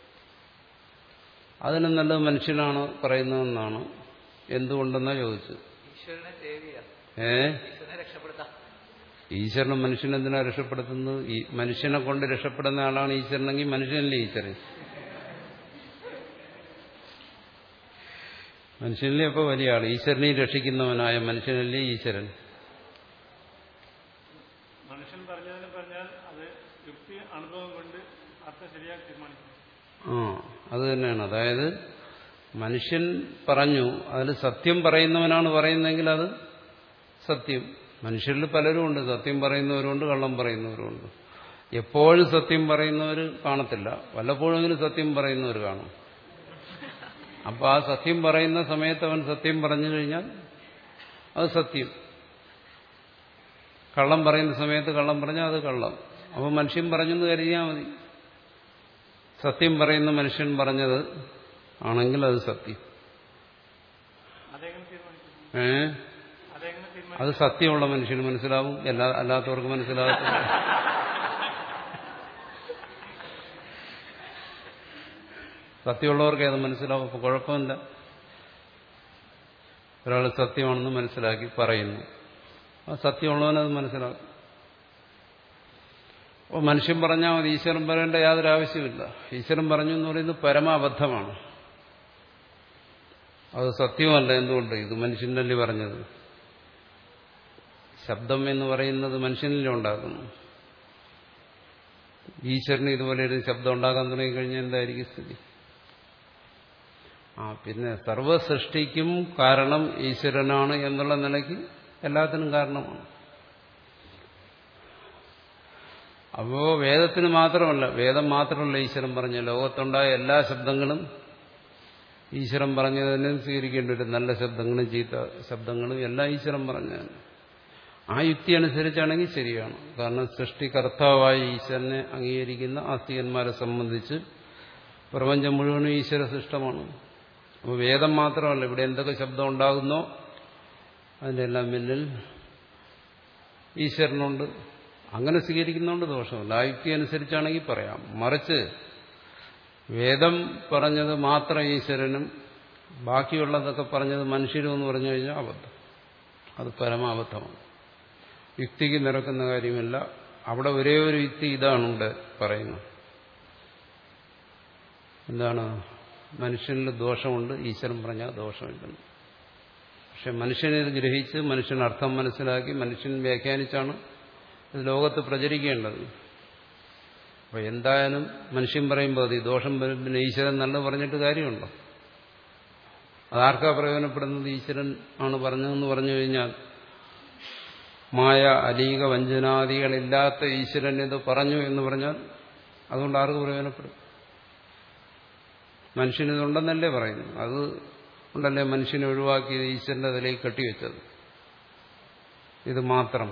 അതിനും നല്ലത് മനുഷ്യനാണ് പറയുന്നതെന്നാണ്. എന്തുകൊണ്ടെന്നാ ചോദിച്ചത്. ഏ ഈശ്വരനെ മനുഷ്യനെന്തിനാ രക്ഷപ്പെടുത്തുന്നത്? ഈ മനുഷ്യനെ കൊണ്ട് രക്ഷപ്പെടുന്ന ആളാണ് ഈശ്വരനെങ്കിൽ മനുഷ്യനല്ലേ ഈശ്വരൻ? മനുഷ്യനല്ലേ അപ്പോൾ വലിയ ആൾ? ഈശ്വരനെ രക്ഷിക്കുന്നവനായ മനുഷ്യനല്ലേ ഈശ്വരൻ? മനുഷ്യൻ പറഞ്ഞതിന് പറഞ്ഞാൽ അത് യുക്തി അനുഭവം കൊണ്ട് അർത്ഥം ശരിയായി തീരുമാനിക്കും. ആ അത് തന്നെയാണ്. അതായത് മനുഷ്യൻ പറഞ്ഞു, അതിൽ സത്യം പറയുന്നവനാണ് പറയുന്നതെങ്കിൽ അത് സത്യം. മനുഷ്യരിൽ പലരും ഉണ്ട്, സത്യം പറയുന്നവരുണ്ട്, കള്ളം പറയുന്നവരുണ്ട്. എപ്പോഴും സത്യം പറയുന്നവർ കാണത്തില്ല, വല്ലപ്പോഴെങ്കിലും സത്യം പറയുന്നവർ കാണും. അപ്പോൾ ആ സത്യം പറയുന്ന സമയത്ത് അവൻ സത്യം പറഞ്ഞു കഴിഞ്ഞാൽ അത് സത്യം. കള്ളം പറയുന്ന സമയത്ത് കള്ളം പറഞ്ഞാൽ അത് കള്ളം. അപ്പോൾ മനുഷ്യൻ പറഞ്ഞെന്ന് കരുതിയാൽ മതി. സത്യം പറയുന്ന മനുഷ്യൻ പറഞ്ഞത് ആണെങ്കിൽ അത് സത്യം. ഏ അത് സത്യമുള്ള മനുഷ്യന് മനസ്സിലാവും, എല്ലാ അല്ലാത്തവർക്ക് മനസ്സിലാകത്തില്ല. സത്യമുള്ളവർക്ക് അത് മനസ്സിലാവും. അപ്പോൾ കുഴപ്പമില്ല. ഒരാൾ സത്യമാണെന്ന് മനസ്സിലാക്കി പറയുന്നു, ആ സത്യമുള്ളവനത് മനസ്സിലാക്കും. അപ്പോൾ മനുഷ്യൻ പറഞ്ഞാൽ മതി, ഈശ്വരൻ പറയേണ്ട യാതൊരു ആവശ്യമില്ല. ഈശ്വരൻ പറഞ്ഞു എന്ന് പറയുന്നത് പരമാബദ്ധമാണ്, അത് സത്യമല്ല. എന്തുകൊണ്ട്? ഇത് മനുഷ്യനല്ലേ പറഞ്ഞത്. ശബ്ദം എന്ന് പറയുന്നത് മനുഷ്യനിലെ ഉണ്ടാക്കുന്നു. ഈശ്വരന് ഇതുപോലെ ഒരു ശബ്ദം ഉണ്ടാക്കാൻ തുടങ്ങിക്കഴിഞ്ഞാൽ എന്തായിരിക്കും സ്ഥിതി? ആ പിന്നെ സർവസൃഷ്ടിക്കും കാരണം ഈശ്വരനാണ് എന്നുള്ള നിലയ്ക്ക് എല്ലാത്തിനും കാരണമാണ്. അപ്പോ വേദത്തിന് മാത്രമല്ല, വേദം മാത്രമല്ല ഈശ്വരൻ പറഞ്ഞ, ലോകത്തുണ്ടായ എല്ലാ ശബ്ദങ്ങളും ഈശ്വരൻ പറഞ്ഞതിനെ സ്വീകരിക്കേണ്ടി വരും. നല്ല ശബ്ദങ്ങളും ചീത്ത ശബ്ദങ്ങളും എല്ലാം ഈശ്വരൻ പറഞ്ഞതാണ്. ആ യുക്തി അനുസരിച്ചാണെങ്കിൽ ശരിയാണ്. കാരണം സൃഷ്ടികർത്താവായ ഈശ്വരനെ അംഗീകരിക്കുന്ന ആസ്തികന്മാരെ സംബന്ധിച്ച് പ്രപഞ്ചം മുഴുവനും ഈശ്വര സൃഷ്ടമാണ്. അപ്പോൾ വേദം മാത്രമല്ല, ഇവിടെ എന്തൊക്കെ ശബ്ദം ഉണ്ടാകുന്നോ അതിൻ്റെ എല്ലാം പിന്നിൽ ഈശ്വരനുണ്ട്. അങ്ങനെ സ്വീകരിക്കുന്നതുകൊണ്ട് ദോഷമില്ല. ആ യുക്തി അനുസരിച്ചാണെങ്കിൽ പറയാം. മറിച്ച് വേദം പറഞ്ഞത് മാത്രം ഈശ്വരനും ബാക്കിയുള്ളതൊക്കെ പറഞ്ഞത് മനുഷ്യരും എന്ന് പറഞ്ഞു കഴിഞ്ഞാൽ അബദ്ധം. അത് പരമാബദ്ധമാണ്. യുക്തിക്ക് നിരക്കുന്ന കാര്യമല്ല. അവിടെ ഒരേ ഒരു യുക്തി ഇതാണ് ഇവിടെ പറയുന്നത്. എന്താണ്? മനുഷ്യനിൽ ദോഷമുണ്ട്, ഈശ്വരൻ പറഞ്ഞാൽ ദോഷമില്ലെന്ന്. പക്ഷെ മനുഷ്യനിത് ഗ്രഹിച്ച് മനുഷ്യൻ അർത്ഥം മനസ്സിലാക്കി മനുഷ്യൻ വ്യാഖ്യാനിച്ചാണ് ഇത് ലോകത്ത് പ്രചരിക്കേണ്ടത്. അപ്പോൾ എന്തായാലും മനുഷ്യൻ പറയുമ്പോൾ അത് ദോഷം വരും. പിന്നെ ഈശ്വരൻ നല്ല പറഞ്ഞിട്ട് കാര്യമുണ്ടോ? അതാർക്കാ പ്രയോജനപ്പെടുന്നത്? ഈശ്വരൻ ആണ് പറഞ്ഞതെന്ന് പറഞ്ഞു കഴിഞ്ഞാൽ മായ അലീക വഞ്ചനാദികളില്ലാത്ത ഈശ്വരൻ ഇത് പറഞ്ഞു എന്ന് പറഞ്ഞാൽ അതുകൊണ്ട് ആർക്ക് പ്രയോജനപ്പെടും? മനുഷ്യനിതുണ്ടെന്നല്ലേ പറയുന്നു. അത് കൊണ്ടല്ലേ മനുഷ്യനെ ഒഴിവാക്കി ഈശ്വരന്റെ അതിലേക്ക് കെട്ടിവെച്ചത്. ഇത് മാത്രം.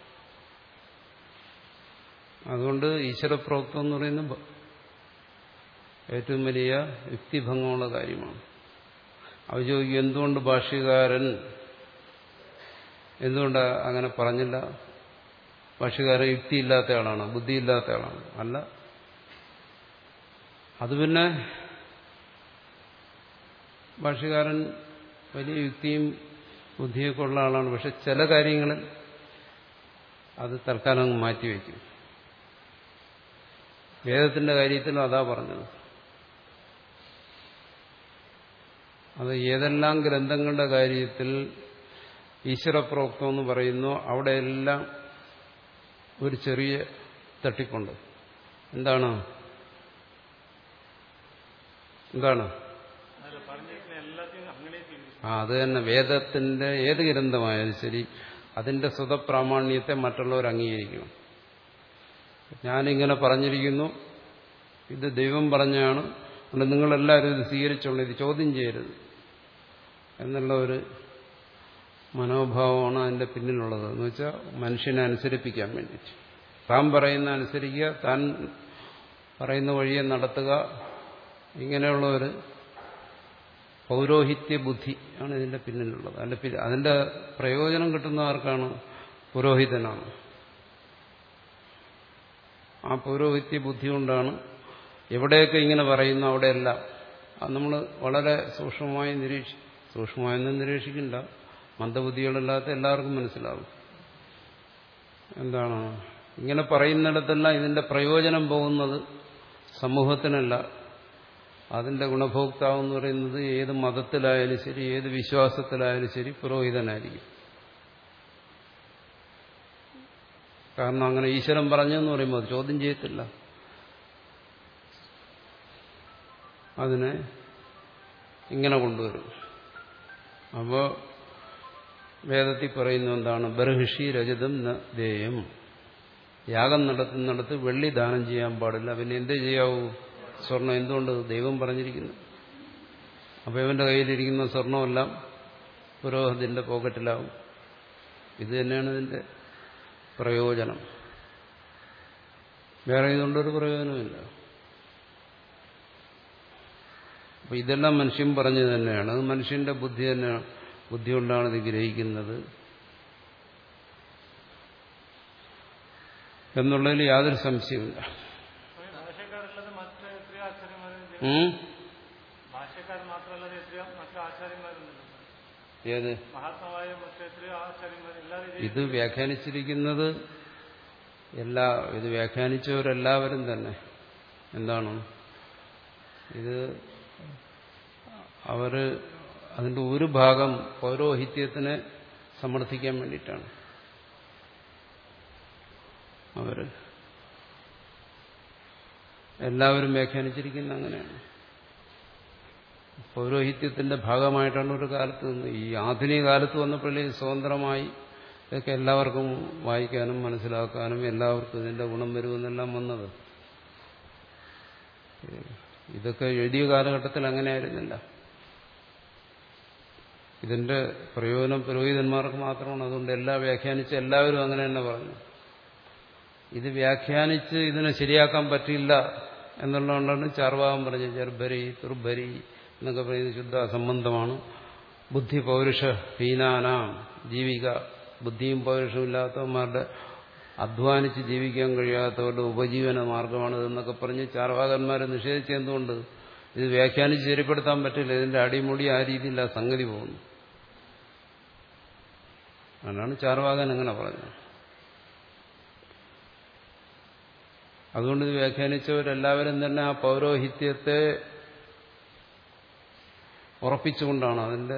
അതുകൊണ്ട് ഈശ്വരപ്രോക്തം എന്ന് പറയുന്നത് ഏറ്റവും വലിയ യുക്തിഭംഗമുള്ള കാര്യമാണ്. അവർ ചോദിക്കും, എന്തുകൊണ്ട് ഭാഷ്യകാരൻ എന്തുകൊണ്ട് അങ്ങനെ പറഞ്ഞില്ല? ഭാഷ്യകാരൻ യുക്തിയില്ലാത്ത ആളാണ്, ബുദ്ധിയില്ലാത്ത ആളാണ്. അല്ല, അത് പിന്നെ ഭാഷ്യകാരൻ വലിയ യുക്തിയും ബുദ്ധിയൊക്കെ ഉള്ള ആളാണ്. പക്ഷെ ചില കാര്യങ്ങളിൽ അത് തൽക്കാലം മാറ്റിവെക്കും. വേദത്തിന്റെ കാര്യത്തിലും അതാ പറഞ്ഞത്. അത് ഏതെല്ലാം ഗ്രന്ഥങ്ങളുടെ കാര്യത്തിൽ ഈശ്വരപ്രോക്തം എന്ന് പറയുന്നു, അവിടെയെല്ലാം ഒരു ചെറിയ തട്ടിപ്പുണ്ട്. എന്താണ് എന്താണ് ആ അത് തന്നെ. വേദത്തിന്റെ ഏത് ഗ്രന്ഥമായാലും ശരി, അതിന്റെ സ്വതപ്രാമാണ്യത്തെ മറ്റുള്ളവർ അംഗീകരിക്കണം. ഞാനിങ്ങനെ പറഞ്ഞിരിക്കുന്നു, ഇത് ദൈവം പറഞ്ഞാണ്, അതുകൊണ്ട് നിങ്ങളെല്ലാവരും ഇത് സ്വീകരിച്ചോളൂ, ഇത് ചോദ്യം ചെയ്യരുത് എന്നുള്ള ഒരു മനോഭാവമാണ് അതിന്റെ പിന്നിലുള്ളത്. എന്ന് വെച്ചാൽ മനുഷ്യനെ അനുസരിപ്പിക്കാൻ വേണ്ടിയിട്ട് താൻ പറയുന്ന അനുസരിക്കുക, താൻ പറയുന്ന വഴിയെ നടത്തുക, ഇങ്ങനെയുള്ള ഒരു പൗരോഹിത്യ ബുദ്ധി ആണ് ഇതിന്റെ പിന്നിലുള്ളത്. അതിന്റെ അതിന്റെ പ്രയോജനം കിട്ടുന്ന ആർക്കാണ്? പുരോഹിതനാണ്. ആ പൗരോഹിത്യ ബുദ്ധി കൊണ്ടാണ് എവിടെയൊക്കെ ഇങ്ങനെ പറയുന്നു അവിടെയെല്ലാം അത് നമ്മൾ വളരെ സൂക്ഷ്മമായി നിരീക്ഷി സൂക്ഷ്മമായൊന്നും നിരീക്ഷിക്കണ്ട, മന്ദബുദ്ധികളില്ലാത്ത എല്ലാവർക്കും മനസ്സിലാവും. എന്താണ് ഇങ്ങനെ പറയുന്നിടത്തെല്ലാം ഇതിന്റെ പ്രയോജനം പോകുന്നത് സമൂഹത്തിനല്ല, അതിന്റെ ഗുണഭോക്താവ് എന്ന് പറയുന്നത് ഏത് മതത്തിലായാലും ശരി, ഏത് വിശ്വാസത്തിലായാലും ശരി പുരോഹിതനായിരിക്കും. കാരണം അങ്ങനെ ഈശ്വരൻ പറഞ്ഞെന്ന് പറയുമ്പോൾ അത് ചോദ്യം ചെയ്യത്തില്ല, അതിനെ ഇങ്ങനെ കൊണ്ടുവരും. അപ്പോൾ വേദത്തിൽ പറയുന്ന എന്താണ്? ബർഹിഷി രജതം ന ദേയം. യാഗം നടത്തുന്നിടത്ത് വെള്ളി ദാനം ചെയ്യാൻ പാടില്ല. പിന്നെ എന്തേ ചെയ്യാവൂ? സ്വർണം. എന്തുകൊണ്ട്? ദൈവം പറഞ്ഞിരിക്കുന്നു. അപ്പോൾ ഇവന്റെ കയ്യിലിരിക്കുന്ന സ്വർണമെല്ലാം പുരോഹിതന്റെ പോക്കറ്റിലാവും. ഇത് തന്നെയാണ് ഇതിന്റെ പ്രയോജനം. വേറെ ഇതുകൊണ്ടൊരു പ്രയോജനമില്ല. അപ്പൊ ഇതെല്ലാം മനുഷ്യൻ പറഞ്ഞു തന്നെയാണ്. അത് മനുഷ്യന്റെ ബുദ്ധി തന്നെയാണ്, ബുദ്ധി കൊണ്ടാണ് ഇത് ഗ്രഹിക്കുന്നത് എന്നുള്ളതിൽ യാതൊരു സംശയമില്ല. ഏത് ഇത് വ്യാഖ്യാനിച്ചിരിക്കുന്നത് എല്ലാ ഇത് വ്യാഖ്യാനിച്ചവരെല്ലാവരും തന്നെ എന്താണ് ഇത് അവര് അതിന്റെ ഒരു ഭാഗം പൗരോഹിത്യത്തിനെ സമർത്ഥിക്കാൻ വേണ്ടിയിട്ടാണ് അവര് എല്ലാവരും വ്യാഖ്യാനിച്ചിരിക്കുന്നത്. അങ്ങനെയാണ്. പൗരോഹിത്യത്തിന്റെ ഭാഗമായിട്ടാണ് ഒരു കാലത്ത് നിന്ന് ഈ ആധുനിക കാലത്ത് വന്നപ്പോഴേ സ്വതന്ത്രമായി ഇതൊക്കെ എല്ലാവർക്കും വായിക്കാനും മനസ്സിലാക്കാനും എല്ലാവർക്കും ഇതിന്റെ ഗുണം വരുമെന്നെല്ലാം വന്നത്. ഇതൊക്കെ എഴുതിയ കാലഘട്ടത്തിൽ അങ്ങനെയായിരുന്നില്ല. ഇതിന്റെ പ്രയോജനം പുരോഹിതന്മാർക്ക് മാത്രമാണ്. അതുകൊണ്ട് എല്ലാ വ്യാഖ്യാനിച്ച് എല്ലാവരും അങ്ങനെ തന്നെ പറഞ്ഞു. ഇത് വ്യാഖ്യാനിച്ച് ഇതിനെ ശരിയാക്കാൻ പറ്റില്ല എന്നുള്ളതുകൊണ്ടാണ് ചാർവാകം പറഞ്ഞത് ജർഭരി തുർഭരി എന്നൊക്കെ പറയുന്നത് ശുദ്ധ അസംബന്ധമാണ്. ബുദ്ധി പൗരുഷ ഹീനാനാം ജീവിക. ബുദ്ധിയും പൗരുഷവും ഇല്ലാത്തവന്മാരുടെ അധ്വാനിച്ച് ജീവിക്കാൻ കഴിയാത്തവരുടെ ഉപജീവന മാർഗമാണ് ഇതെന്നൊക്കെ പറഞ്ഞ് ചാർവാകന്മാരെ നിഷേധിച്ചെന്തുകൊണ്ട്? ഇത് വ്യാഖ്യാനിച്ച് ശരിപ്പെടുത്താൻ പറ്റില്ല. ഇതിന്റെ അടിമുടി ആ രീതിയിൽ ആ സംഗതി പോകുന്നു. അതാണ് ചാർവാകൻ അങ്ങനെ പറഞ്ഞത്. അതുകൊണ്ട് ഇത് വ്യാഖ്യാനിച്ചവരെല്ലാവരും തന്നെ ആ പൗരോഹിത്യത്തെ ഉറപ്പിച്ചുകൊണ്ടാണ് അതിന്റെ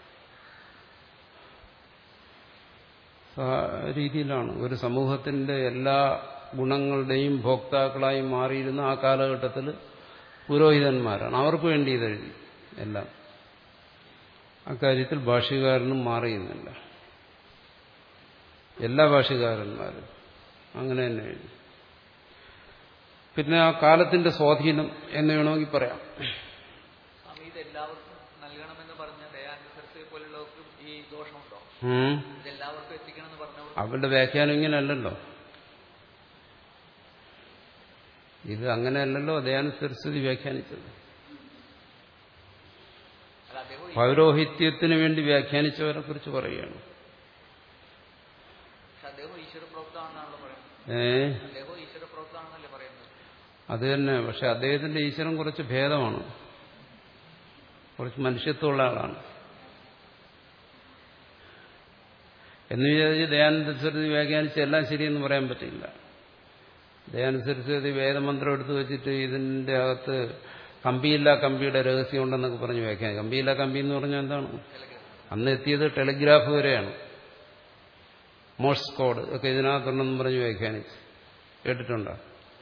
രീതിയിലാണ് ഒരു സമൂഹത്തിന്റെ എല്ലാ ഗുണങ്ങളുടെയും ഭോക്താക്കളായി മാറിയിരുന്ന ആ കാലഘട്ടത്തിൽ പുരോഹിതന്മാരാണ്. അവർക്ക് വേണ്ടി ഇതെഴുതി എല്ലാം. അക്കാര്യത്തിൽ ഭാഷ്യകാരനും മാറിയുന്നില്ല. എല്ലാ ഭാഷ്യകാരന്മാരും അങ്ങനെ തന്നെ എഴുതി. പിന്നെ ആ കാലത്തിന്റെ സ്വാധീനം എന്ന് വേണമെങ്കിൽ പറയാം. ഇതെല്ലാവർക്കും നൽകണമെന്ന് പറഞ്ഞ ദയാനുസരിച്ച് പോലുള്ളവർക്കും ഈ ദോഷമുണ്ടോ? ഇതെല്ലാവർക്കും എത്തിക്കണമെന്ന് പറഞ്ഞവർ അവരുടെ വ്യാഖ്യാനം ഇങ്ങനെയല്ലല്ലോ. ഇത് അങ്ങനെയല്ലല്ലോ ദയാനുസരിച്ച് വ്യാഖ്യാനിച്ചത്. പൗരോഹിത്യത്തിന് വേണ്ടി വ്യാഖ്യാനിച്ചവരെ കുറിച്ച് പറയുകയാണ്. ഏ അത് തന്നെ. പക്ഷെ അദ്ദേഹത്തിന്റെ ഈശ്വരൻ കുറച്ച് ഭേദമാണ്, കുറച്ച് മനുഷ്യത്വമുള്ള ആളാണ്. എന്ന് വിചാരിച്ച് ദയാനന്ദ സരസ്വതി വ്യാഖ്യാനിച്ച് എല്ലാം ശരിയെന്ന് പറയാൻ പറ്റില്ല. ദയാനന്ദ സരസ്വതി വേദമന്ത്രം എടുത്തു വെച്ചിട്ട് ഇതിന്റെ അകത്ത് കമ്പിയില്ല കമ്പിയുടെ രഹസ്യം ഉണ്ടെന്നൊക്കെ പറഞ്ഞ് വ്യാഖ്യാനം. കമ്പിയില്ല കമ്പി എന്ന് പറഞ്ഞാൽ എന്താണ്? അന്ന് എത്തിയത് ടെലിഗ്രാഫ് വരെയാണ്. മോഴ്സ് കോഡ് ഒക്കെ ഇതിനകത്തുണ്ടെന്ന് പറഞ്ഞ് വ്യാഖ്യാനിച്ചു. കേട്ടിട്ടുണ്ടോ?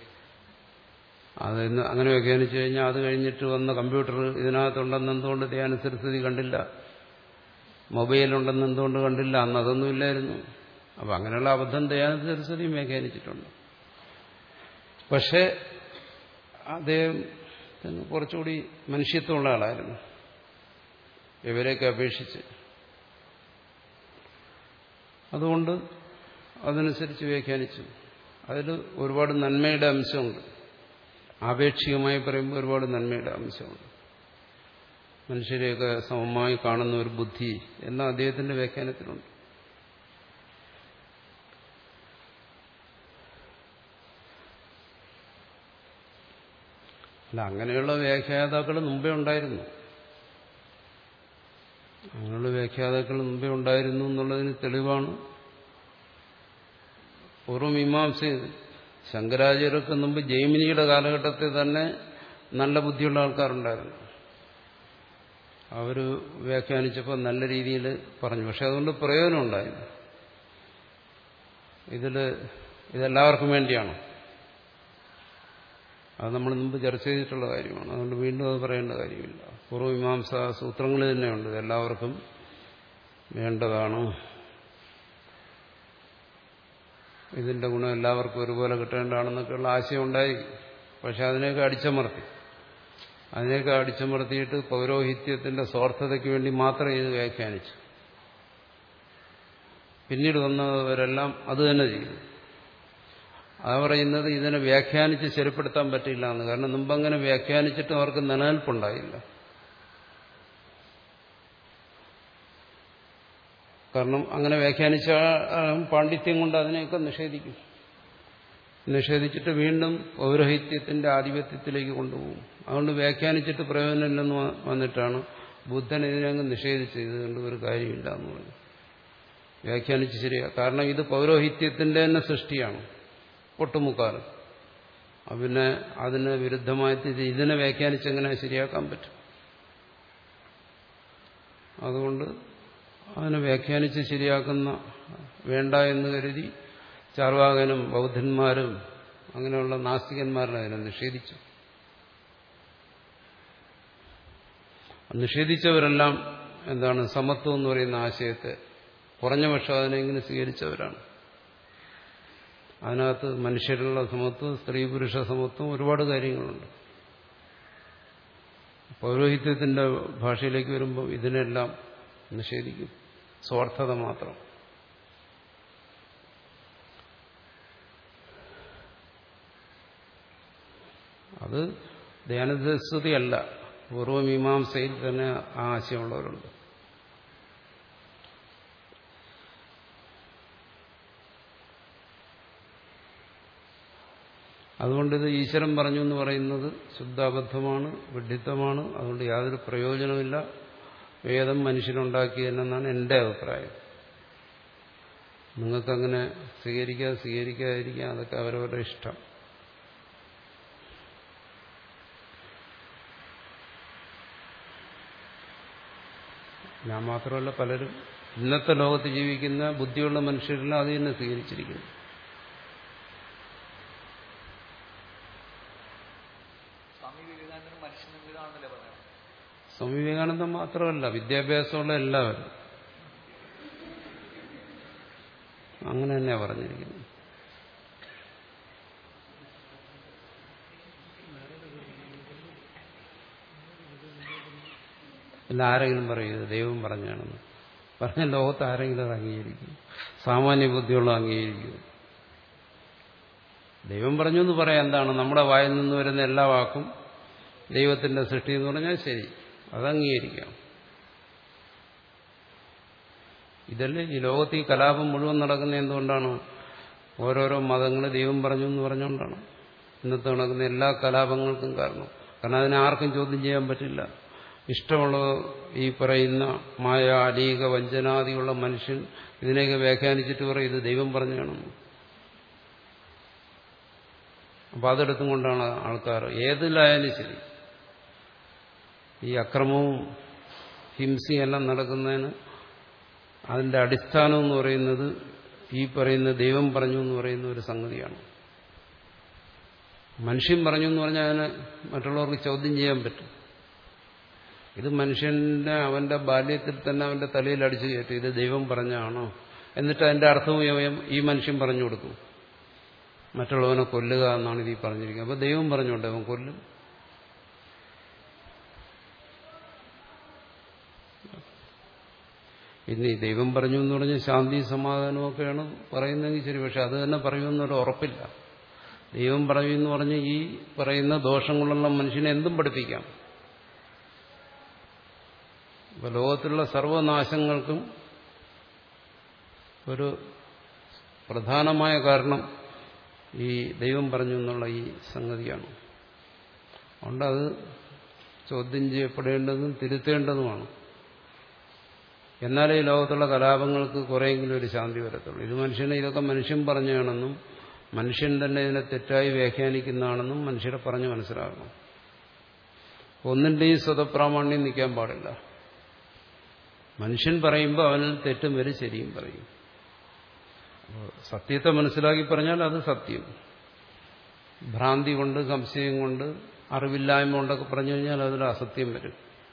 അത് അങ്ങനെ വ്യാഖ്യാനിച്ചു കഴിഞ്ഞാൽ അത് കഴിഞ്ഞിട്ട് വന്ന കമ്പ്യൂട്ടർ ഇതിനകത്തുണ്ടെന്ന് എന്തുകൊണ്ട് ധ്യാന സരസ്വതി കണ്ടില്ല? മൊബൈലുണ്ടെന്ന് എന്തുകൊണ്ട് കണ്ടില്ല? അന്ന് അതൊന്നും ഇല്ലായിരുന്നു. അപ്പം അങ്ങനെയുള്ള അബദ്ധം ധ്യാന സരസ്വതിയും വ്യാഖ്യാനിച്ചിട്ടുണ്ട്. പക്ഷേ അദ്ദേഹം കുറച്ചുകൂടി മനുഷ്യത്വമുള്ള ആളായിരുന്നു ഇവരെയൊക്കെ അപേക്ഷിച്ച്. അതുകൊണ്ട് അതനുസരിച്ച് വ്യാഖ്യാനിച്ചു. അതിൽ ഒരുപാട് നന്മയുടെ അംശമുണ്ട്. ആപേക്ഷികമായി പറയുമ്പോൾ ഒരുപാട് നന്മയുടെ അംശമുണ്ട്. മനുഷ്യരെയൊക്കെ സമമായി കാണുന്ന ഒരു ബുദ്ധി എന്ന അദ്ദേഹത്തിന്റെ വ്യാഖ്യാനത്തിലുണ്ട്. അല്ല, അങ്ങനെയുള്ള വ്യാഖ്യാതാക്കൾ മുമ്പേ ഉണ്ടായിരുന്നു. അങ്ങനെയുള്ള വ്യാഖ്യാതാക്കൾ മുമ്പേ ഉണ്ടായിരുന്നു എന്നുള്ളതിന് തെളിവാണ് പൂർവ്വമീമാംസ. ശങ്കരാചാര്യർക്ക് മുമ്പ് ജൈമിനിയുടെ കാലഘട്ടത്തിൽ തന്നെ നല്ല ബുദ്ധിയുള്ള ആൾക്കാരുണ്ടായിരുന്നു. അവർ വ്യാഖ്യാനിച്ചപ്പോൾ നല്ല രീതിയിൽ പറഞ്ഞു. പക്ഷെ അതുകൊണ്ട് പ്രയോജനം ഉണ്ടായിരുന്നു. ഇതിൽ ഇതെല്ലാവർക്കും വേണ്ടിയാണ്. അത് നമ്മൾ മുമ്പ് ചർച്ച ചെയ്തിട്ടുള്ള കാര്യമാണ്. അതുകൊണ്ട് വീണ്ടും അത് പറയേണ്ട കാര്യമില്ല. പൂർവ്വമീമാംസ സൂത്രങ്ങൾ തന്നെയുണ്ട്. ഇതെല്ലാവർക്കും വേണ്ടതാണ്. ഇതിന്റെ ഗുണം എല്ലാവർക്കും ഒരുപോലെ കിട്ടേണ്ടതാണെന്നൊക്കെയുള്ള ആശയം ഉണ്ടായി. പക്ഷെ അതിനെയൊക്കെ അടിച്ചമർത്തി അതിനെയൊക്കെ അടിച്ചമർത്തിയിട്ട് പൗരോഹിത്യത്തിന്റെ സ്വാർത്ഥതയ്ക്ക് വേണ്ടി മാത്രം ഇത് വ്യാഖ്യാനിച്ചു. പിന്നീട് വന്നവരെല്ലാം അത് തന്നെ ചെയ്തു. അത് പറയുന്നത് ഇതിനെ വ്യാഖ്യാനിച്ച് ശരിപ്പെടുത്താൻ പറ്റില്ല എന്ന്. കാരണം മുമ്പങ്ങനെ വ്യാഖ്യാനിച്ചിട്ട് അവർക്ക് നിലനിൽപ്പുണ്ടായില്ല. കാരണം അങ്ങനെ വ്യാഖ്യാനിച്ച പാണ്ഡിത്യം കൊണ്ട് അതിനെയൊക്കെ നിഷേധിക്കും. നിഷേധിച്ചിട്ട് വീണ്ടും പൗരോഹിത്യത്തിന്റെ ആധിപത്യത്തിലേക്ക് കൊണ്ടുപോകും. അതുകൊണ്ട് വ്യാഖ്യാനിച്ചിട്ട് പ്രയോജനമില്ലെന്ന് വന്നിട്ടാണ് ബുദ്ധൻ ഇതിനങ്ങ് നിഷേധിച്ചത്. ഇതുകൊണ്ട് ഒരു കാര്യമില്ല എന്ന് പറഞ്ഞു. വ്യാഖ്യാനിച്ച് ശരിയാ. കാരണം ഇത് പൗരോഹിത്യത്തിന്റെ തന്നെ സൃഷ്ടിയാണ് ഒട്ടുമുക്കാലും. പിന്നെ അതിന് വിരുദ്ധമായിട്ട് ഇതിനെ വ്യാഖ്യാനിച്ചെങ്ങനെ ശരിയാക്കാൻ പറ്റും? അതുകൊണ്ട് അതിനെ വ്യാഖ്യാനിച്ച് ശരിയാക്കുന്ന വേണ്ട എന്ന് കരുതി ചാർവാകനും ബൗദ്ധന്മാരും അങ്ങനെയുള്ള നാസ്തികന്മാരും അതിനെ നിഷേധിച്ചു. നിഷേധിച്ചവരെല്ലാം എന്താണ് സമത്വം എന്ന് പറയുന്ന ആശയത്തെ കുറഞ്ഞപക്ഷം അതിനെങ്കിലും സ്വീകരിച്ചവരാണ്. അതിനകത്ത് മനുഷ്യരുള്ള സമത്വം, സ്ത്രീ പുരുഷ സമത്വം, ഒരുപാട് കാര്യങ്ങളുണ്ട്. പൗരോഹിത്യത്തിന്റെ ഭാഷയിലേക്ക് വരുമ്പോൾ ഇതിനെല്ലാം നിഷേധിക്കും. സ്വാർത്ഥത മാത്രം. അത് ധ്യാനസരസ്വതിയല്ല, പൂർവ്വമീമാംസയിൽ തന്നെ ആ ആശയമുള്ളവരുണ്ട്. അതുകൊണ്ട് ഇത് ഈശ്വരൻ പറഞ്ഞു എന്ന് പറയുന്നത് ശുദ്ധാബദ്ധമാണ്, വിഡ്ഢിത്തമാണ്. അതുകൊണ്ട് യാതൊരു പ്രയോജനമില്ല. വേദം മനുഷ്യനുണ്ടാക്കിയതെന്നാണ് എൻ്റെ അഭിപ്രായം. നിങ്ങൾക്കങ്ങനെ സ്വീകരിക്കുക സ്വീകരിക്കാതിരിക്കുക അതൊക്കെ അവരവരുടെ ഇഷ്ടം. ഞാൻ മാത്രമല്ല, പലരും ഇന്നത്തെ ലോകത്ത് ജീവിക്കുന്ന ബുദ്ധിയുള്ള മനുഷ്യരെല്ലാം അത് തന്നെ സ്വീകരിച്ചിരിക്കുന്നു. സ്വാമി വിവേകാനന്ദൻ മാത്രമല്ല, വിദ്യാഭ്യാസമുള്ള എല്ലാവരും അങ്ങനെ തന്നെയാണ് പറഞ്ഞിരിക്കുന്നത്. അല്ല, ആരെങ്കിലും പറയരുത് ദൈവം പറഞ്ഞാണെന്ന് പറഞ്ഞ ലോകത്ത് ആരെങ്കിലും അത് അംഗീകരിക്കും? സാമാന്യ ബുദ്ധിയുള്ള അംഗീകരിക്കും? ദൈവം പറഞ്ഞു എന്ന് പറയാം. എന്താണ് നമ്മുടെ വായിൽ നിന്ന് വരുന്ന എല്ലാ വാക്കും ദൈവത്തിന്റെ സൃഷ്ടി എന്ന് പറഞ്ഞാൽ ശരി, അത് അംഗീകരിക്കാം. ഇതല്ലേ ഈ ലോകത്ത് ഈ കലാപം മുഴുവൻ നടക്കുന്ന എന്തുകൊണ്ടാണ്? ഓരോരോ മതങ്ങൾ ദൈവം പറഞ്ഞു എന്ന് പറഞ്ഞുകൊണ്ടാണ് ഇന്നത്തെ നടക്കുന്ന എല്ലാ കലാപങ്ങൾക്കും കാരണം. കാരണം അതിനെ ആർക്കും ചോദ്യം ചെയ്യാൻ പറ്റില്ല. ഇഷ്ടമുള്ള ഈ പറയുന്ന മായ, അലീക, വഞ്ചനാദിയുള്ള മനുഷ്യൻ ഇതിനെയൊക്കെ വ്യാഖ്യാനിച്ചിട്ട് പറയും ഇത് ദൈവം പറഞ്ഞാണെന്ന്. അപ്പൊ അതെടുത്തും കൊണ്ടാണ് ആൾക്കാർ ഏതിലായാലും ശരി ഈ അക്രമവും ഹിംസയും എല്ലാം നടക്കുന്നതിന് അതിന്റെ അടിസ്ഥാനം എന്ന് പറയുന്നത് ഈ പറയുന്ന ദൈവം പറഞ്ഞു എന്ന് പറയുന്ന ഒരു സംഗതിയാണ്. മനുഷ്യൻ പറഞ്ഞു എന്ന് പറഞ്ഞാൽ അതിനെ മറ്റുള്ളവർക്ക് ചോദ്യം ചെയ്യാൻ പറ്റും. ഇത് മനുഷ്യനെ അവന്റെ ബാല്യത്തിൽ തന്നെ അവന്റെ തലയിൽ അടിച്ചു കയറ്റി ഇത് ദൈവം പറഞ്ഞാണോ, എന്നിട്ട് അതിന്റെ അർത്ഥവും ഈ മനുഷ്യൻ പറഞ്ഞു കൊടുക്കും. മറ്റുള്ളവനെ കൊല്ലുക എന്നാണ് ഇത് ഈ പറഞ്ഞിരിക്കുന്നത്. അപ്പൊ ദൈവം പറഞ്ഞോട്ടെ അവൻ കൊല്ലും. ഇനി ദൈവം പറഞ്ഞു എന്ന് പറഞ്ഞ് ശാന്തി സമാധാനവും ഒക്കെയാണ് പറയുന്നതെങ്കിൽ ശരി, പക്ഷെ അത് തന്നെ പറയുമെന്നൊരു ഉറപ്പില്ല. ദൈവം പറയുമെന്ന് പറഞ്ഞ് ഈ പറയുന്ന ദോഷങ്ങളുള്ള മനുഷ്യനെ എന്തും പഠിപ്പിക്കാം. ഇപ്പൊ ലോകത്തിലുള്ള സർവനാശങ്ങൾക്കും ഒരു പ്രധാനമായ കാരണം ഈ ദൈവം പറഞ്ഞു എന്നുള്ള ഈ സംഗതിയാണ്. അതുകൊണ്ട് അത് ചോദ്യം ചെയ്യപ്പെടേണ്ടതും തിരുത്തേണ്ടതുമാണ്. എന്നാലേ ഈ ലോകത്തുള്ള കലാപങ്ങൾക്ക് കുറെയെങ്കിലും ഒരു ശാന്തി വരത്തുള്ളൂ. ഇത് മനുഷ്യനെ ഇതൊക്കെ മനുഷ്യൻ പറഞ്ഞാണെന്നും മനുഷ്യൻ തന്നെ ഇതിനെ തെറ്റായി വ്യാഖ്യാനിക്കുന്നതാണെന്നും മനുഷ്യരെ പറഞ്ഞ് മനസ്സിലാക്കണം. ഒന്നിന്റെയും സ്വതപ്രാമാണ്യം നിൽക്കാൻ പാടില്ല. മനുഷ്യൻ പറയുമ്പോൾ അവനിൽ തെറ്റും വരും ശരിയും പറയും. സത്യത്തെ മനസ്സിലാക്കി പറഞ്ഞാൽ അത് സത്യം. ഭ്രാന്തി കൊണ്ട് സംശയം കൊണ്ട് അറിവില്ലായ്മ കൊണ്ടൊക്കെ പറഞ്ഞു കഴിഞ്ഞാൽ അതിൽ അസത്യം വരും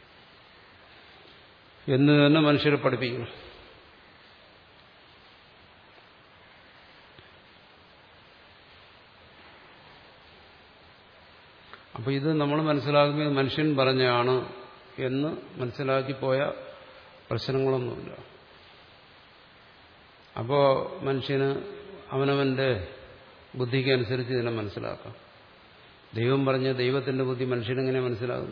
എന്ന് തന്നെ മനുഷ്യരെ പഠിപ്പിക്കണം. അപ്പൊ ഇത് നമ്മൾ മനസ്സിലാക്കുമ്പോൾ മനുഷ്യൻ പറഞ്ഞാണ് എന്ന് മനസ്സിലാക്കിപ്പോയ പ്രശ്നങ്ങളൊന്നുമില്ല. അപ്പോ മനുഷ്യന് അവനവന്റെ ബുദ്ധിക്ക് അനുസരിച്ച് ഇതിനെ മനസ്സിലാക്കാം. ദൈവം പറഞ്ഞ ദൈവത്തിന്റെ ബുദ്ധി മനുഷ്യനെങ്ങനെ മനസ്സിലാകും?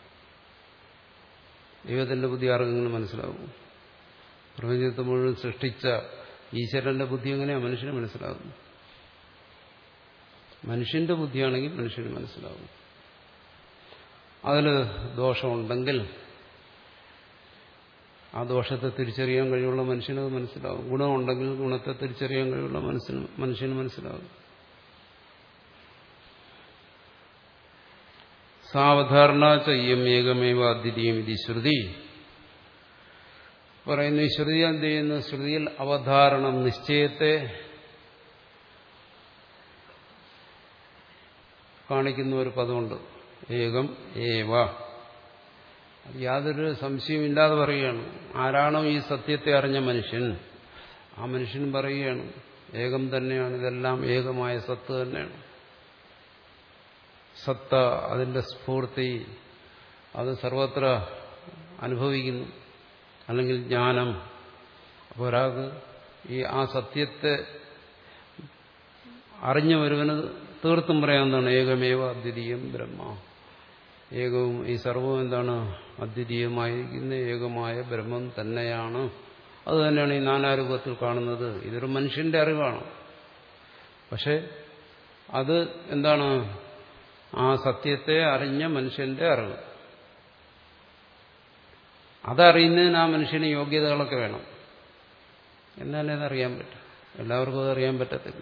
ദൈവത്തിന്റെ ബുദ്ധി ആർക്കെങ്കിലും മനസ്സിലാകും? പ്രപഞ്ചത്തെ മുഴുവൻ സൃഷ്ടിച്ച ഈശ്വരന്റെ ബുദ്ധി എങ്ങനെയാണ് മനുഷ്യന് മനസ്സിലാകും? മനുഷ്യന്റെ ബുദ്ധിയാണെങ്കിൽ മനുഷ്യന് മനസ്സിലാകും. അതിൽ ദോഷമുണ്ടെങ്കിൽ ആ ദോഷത്തെ തിരിച്ചറിയാൻ കഴിവുള്ള മനുഷ്യനത് മനസ്സിലാവും. ഗുണമുണ്ടെങ്കിൽ ഗുണത്തെ തിരിച്ചറിയാൻ കഴിവുള്ള മനസ്സിന് മനുഷ്യന് മനസ്സിലാവും. സാവധാരണ ചെയ്യം ഏകമേവ അദ്വിതീയം ഇതി ശ്രുതി പറയുന്നു. ഈ ശ്രുതി എന്ത് ചെയ്യുന്നു? ശ്രുതിയിൽ അവധാരണം നിശ്ചയത്തെ കാണിക്കുന്ന ഒരു പദമുണ്ട്, ഏകം ഏവ. യാതൊരു സംശയമില്ലാതെ പറയുകയാണ്. ആരാണോ ഈ സത്യത്തെ അറിഞ്ഞ മനുഷ്യൻ, ആ മനുഷ്യൻ പറയുകയാണ് ഏകം തന്നെയാണ്, ഇതെല്ലാം ഏകമായ സത്ത് തന്നെയാണ്. സത്ത, അതിന്റെ സ്ഫൂർത്തി, അത് സർവത്ര അനുഭവിക്കുന്നു. അല്ലെങ്കിൽ ജ്ഞാനം. അപ്പോൾ ഒരാൾക്ക് ഈ ആ സത്യത്തെ അറിഞ്ഞ ഒരുവന് തീർത്തും പറയാവുന്നതാണ് ഏകമേവ അദ്വിതീയം ബ്രഹ്മ. ഏകവും ഈ സർവവും എന്താണ്? അദ്വിതീയമായിരിക്കുന്ന ഏകമായ ബ്രഹ്മം തന്നെയാണ്. അതുതന്നെയാണ് ഈ നാനാരൂപത്തിൽ കാണുന്നത്. ഇതൊരു മനുഷ്യന്റെ അറിവാണ്. പക്ഷെ അത് എന്താണ്? ആ സത്യത്തെ അറിഞ്ഞ മനുഷ്യന്റെ അറിവ്. അതറിയുന്നതിന് ആ മനുഷ്യന് യോഗ്യതകളൊക്കെ വേണം. എന്നാലേ അതറിയാൻ പറ്റും. എല്ലാവർക്കും അതറിയാൻ പറ്റത്തില്ല.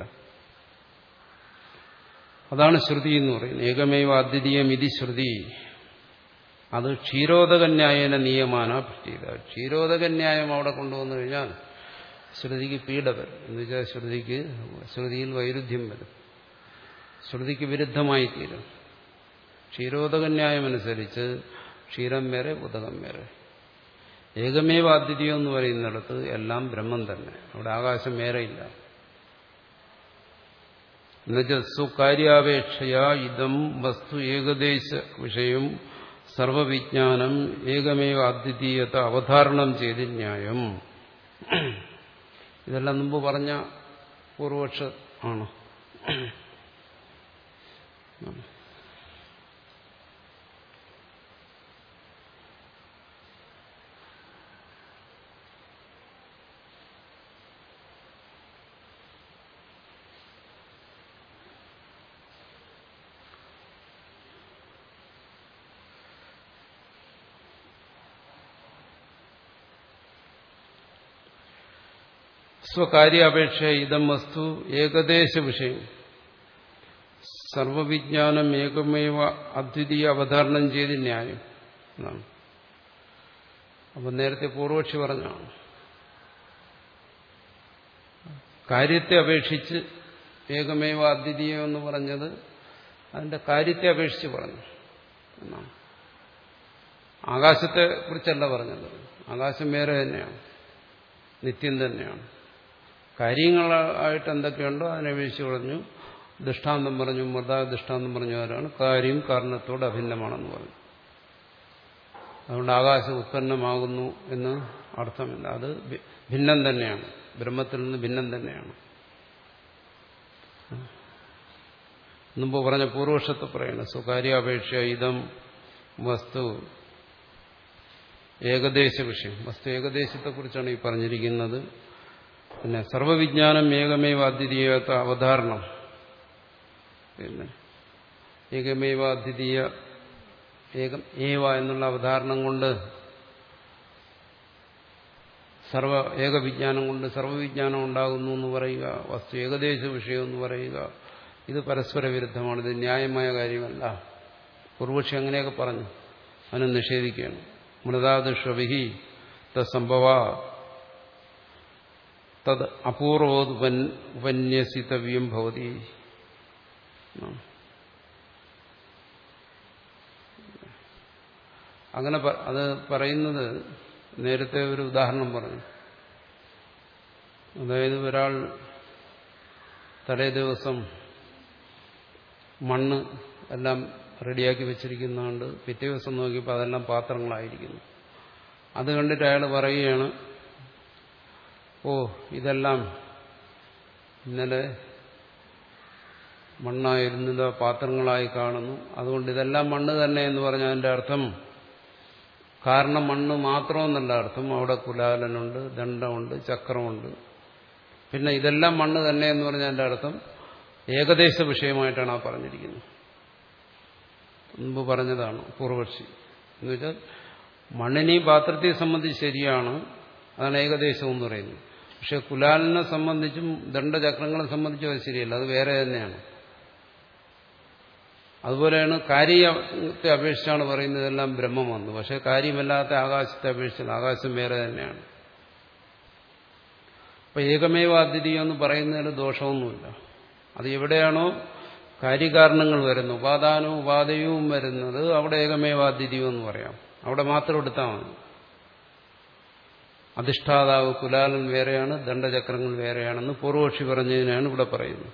അതാണ് ശ്രുതി എന്ന് പറയുന്നത്. ഏകമേവ അദ്വിതീയം ഇതി ശ്രുതി. അത് ക്ഷീരോദകന്യായേന നിയമാന പറ്റിയത്. ക്ഷീരോദകന്യായം അവിടെ കൊണ്ടുവന്നു കഴിഞ്ഞാൽ ശ്രുതിക്ക് പീഡ വരും. എന്ന് വെച്ചാൽ ശ്രുതിക്ക് ശ്രുതിയിൽ വൈരുദ്ധ്യം വരും. ശ്രുതിക്ക് വിരുദ്ധമായി തീരും. ക്ഷീരോദകന്യായം അനുസരിച്ച് ക്ഷീരം വേറെ ഉദകം വേറെ. ഏകമേവ അദ്വിതീയം എന്ന് പറയുന്നിടത്ത് എല്ലാം ബ്രഹ്മം തന്നെ. അവിടെ ആകാശം വേറെയില്ല. എന്നുവെച്ചാൽ സ്വകാര്യാപേക്ഷയാ ഇതം വസ്തു ഏകദേശ വിഷയം സർവവിജ്ഞാനം ഏകമേവ അദ്വിതീയത അവധാരണം ചെയ്ത് ന്യായം. ഇതെല്ലാം മുമ്പ് പറഞ്ഞ പൂർവപക്ഷ ആണ്. സ്വകാര്യാപേക്ഷ ഇതം വസ്തു ഏകദേശ വിഷയം സർവവിജ്ഞാനം ഏകമേവ അദ്വിതീയ അവധാരണം ചെയ്ത് ന്യായം എന്നാണ്. അപ്പം നേരത്തെ പൂർവക്ഷി പറഞ്ഞാണ് കാര്യത്തെ അപേക്ഷിച്ച് ഏകമേവ അദ്വിതീയം എന്ന് പറഞ്ഞത് അതിന്റെ കാര്യത്തെ അപേക്ഷിച്ച് പറഞ്ഞു എന്നാണ്. ആകാശത്തെ കുറിച്ചല്ല പറഞ്ഞത്. ആകാശം വേറെ തന്നെയാണ്, നിത്യം തന്നെയാണ്. കാര്യങ്ങളായിട്ട് എന്തൊക്കെയുണ്ടോ അതിനെ അപേക്ഷിച്ച് പറഞ്ഞു. ദൃഷ്ടാന്തം പറഞ്ഞു, മൃദാ ദൃഷ്ടാന്തം പറഞ്ഞവരാണ് കാര്യം കാരണത്തോട് അഭിന്നമാണെന്ന് പറഞ്ഞു. അതുകൊണ്ട് ആകാശം ഉത്പന്നമാകുന്നു എന്ന് അർത്ഥമില്ല. അത് ഭിന്നം തന്നെയാണ്, ബ്രഹ്മത്തിൽ നിന്ന് ഭിന്നം തന്നെയാണ്. മുമ്പ് പറഞ്ഞ പൂർവക്ഷത്തെ പറയണം. സ്വകാര്യാപേക്ഷ ഇതം വസ്തു ഏകദേശ വിഷയം. വസ്തു ഏകദേശത്തെക്കുറിച്ചാണ് ഈ പറഞ്ഞിരിക്കുന്നത്. പിന്നെ സർവവിജ്ഞാനം ഏകമേവ അദ്വിതീയത്ത അവധാരണം. പിന്നെ ഏകമേവ അദ്വിതീയ ഏകം ഏവ എന്നുള്ള അവധാരണം കൊണ്ട് സർവ ഏകവിജ്ഞാനം കൊണ്ട് സർവവിജ്ഞാനം ഉണ്ടാകുന്നു എന്ന് പറയുക, വസ്തു ഏകദേശ വിഷയം എന്ന് പറയുക, ഇത് പരസ്പര വിരുദ്ധമാണ്. ഇത് ന്യായമായ കാര്യമല്ല. പൂർവക്ഷി അങ്ങനെയൊക്കെ പറഞ്ഞു, അതിനെ നിഷേധിക്കുകയാണ്. മൃദാദുഷ്വവിഹി തസംഭവ തത് അപൂർവോത് ഉപന്യസിതവ്യം ഭവതി. അങ്ങനെ അത് പറയുന്നത് നേരത്തെ ഒരു ഉദാഹരണം പറഞ്ഞു. അതായത് ഒരാൾ തലേ ദിവസം മണ്ണ് എല്ലാം റെഡിയാക്കി വെച്ചിരിക്കുന്നതുകൊണ്ട് പിറ്റേ ദിവസം നോക്കിയപ്പോൾ അതെല്ലാം പാത്രങ്ങളായിരിക്കുന്നു. അത് കണ്ടിട്ട് അയാൾ പറയുകയാണ്, ഓ ഇതെല്ലാം ഇന്നലെ മണ്ണായിരുന്നത് പാത്രങ്ങളായി കാണുന്നു, അതുകൊണ്ട് ഇതെല്ലാം മണ്ണ് തന്നെ എന്ന് പറഞ്ഞാൽ അതിൻ്റെ അർത്ഥം കാരണം മണ്ണ് മാത്രമെന്നല്ല അർത്ഥം. അവിടെ കുലാലനുണ്ട്, ദണ്ഡമുണ്ട്, ചക്രമുണ്ട്. പിന്നെ ഇതെല്ലാം മണ്ണ് തന്നെ എന്ന് പറഞ്ഞാൽ അതിൻ്റെ അർത്ഥം ഏകദേശ വിഷയമായിട്ടാണ് ആ പറഞ്ഞിരിക്കുന്നത്. മുമ്പ് പറഞ്ഞതാണ് പൂർവക്ഷി. എന്ന് വെച്ചാൽ മണ്ണിനെയും പാത്രത്തെ സംബന്ധിച്ച് ശരിയാണ്, അതാണ് ഏകദേശം എന്ന് പറയുന്നത്. പക്ഷെ കുലാലിനെ സംബന്ധിച്ചും ദണ്ഡചക്രങ്ങളെ സംബന്ധിച്ചും അത് ശരിയല്ല, അത് വേറെ തന്നെയാണ്. അതുപോലെയാണ് കാര്യത്തെ അപേക്ഷിച്ചാണ് പറയുന്നത് ഇതെല്ലാം ബ്രഹ്മം വന്നു. പക്ഷെ കാര്യമല്ലാത്ത ആകാശത്തെ അപേക്ഷിച്ചാൽ ആകാശം വേറെ തന്നെയാണ്. അപ്പൊ ഏകമേവ അദ്വിതീയം എന്ന് പറയുന്നതിൽ ദോഷമൊന്നുമില്ല. അത് എവിടെയാണോ കാര്യകാരണങ്ങൾ വരുന്നത്, ഉപാദാനവും ഉപാദയവും വരുന്നത്, അവിടെ ഏകമേവ അദ്വിതീയം എന്ന് പറയാം. അവിടെ മാത്രം എടുത്താൽ മതി. അധിഷ്ഠാതാവ് കുലാലൻ വേറെയാണ്, ദണ്ഡചക്രങ്ങൾ വേറെയാണെന്ന് പൂർവക്ഷി പറഞ്ഞതിനാണ് ഇവിടെ പറയുന്നത്.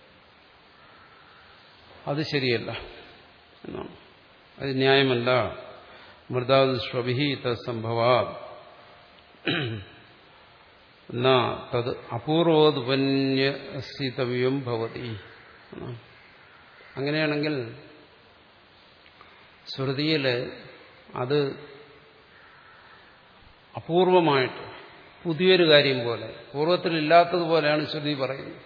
അത് ശരിയല്ല എന്നാണ്, അത് ന്യായമല്ല. മൃദാദുഷ്വഭിഹി തത്സംഭവാ തത് അപൂർവോതുപന്യസിതവ്യം ഭവതി. അങ്ങനെയാണെങ്കിൽ ശ്രുതിയില് അത് അപൂർവമായിട്ട് പുതിയൊരു കാര്യം പോലെ, പൂർവ്വത്തിലില്ലാത്തതുപോലെയാണ് ശ്രുതി പറയുന്നത്.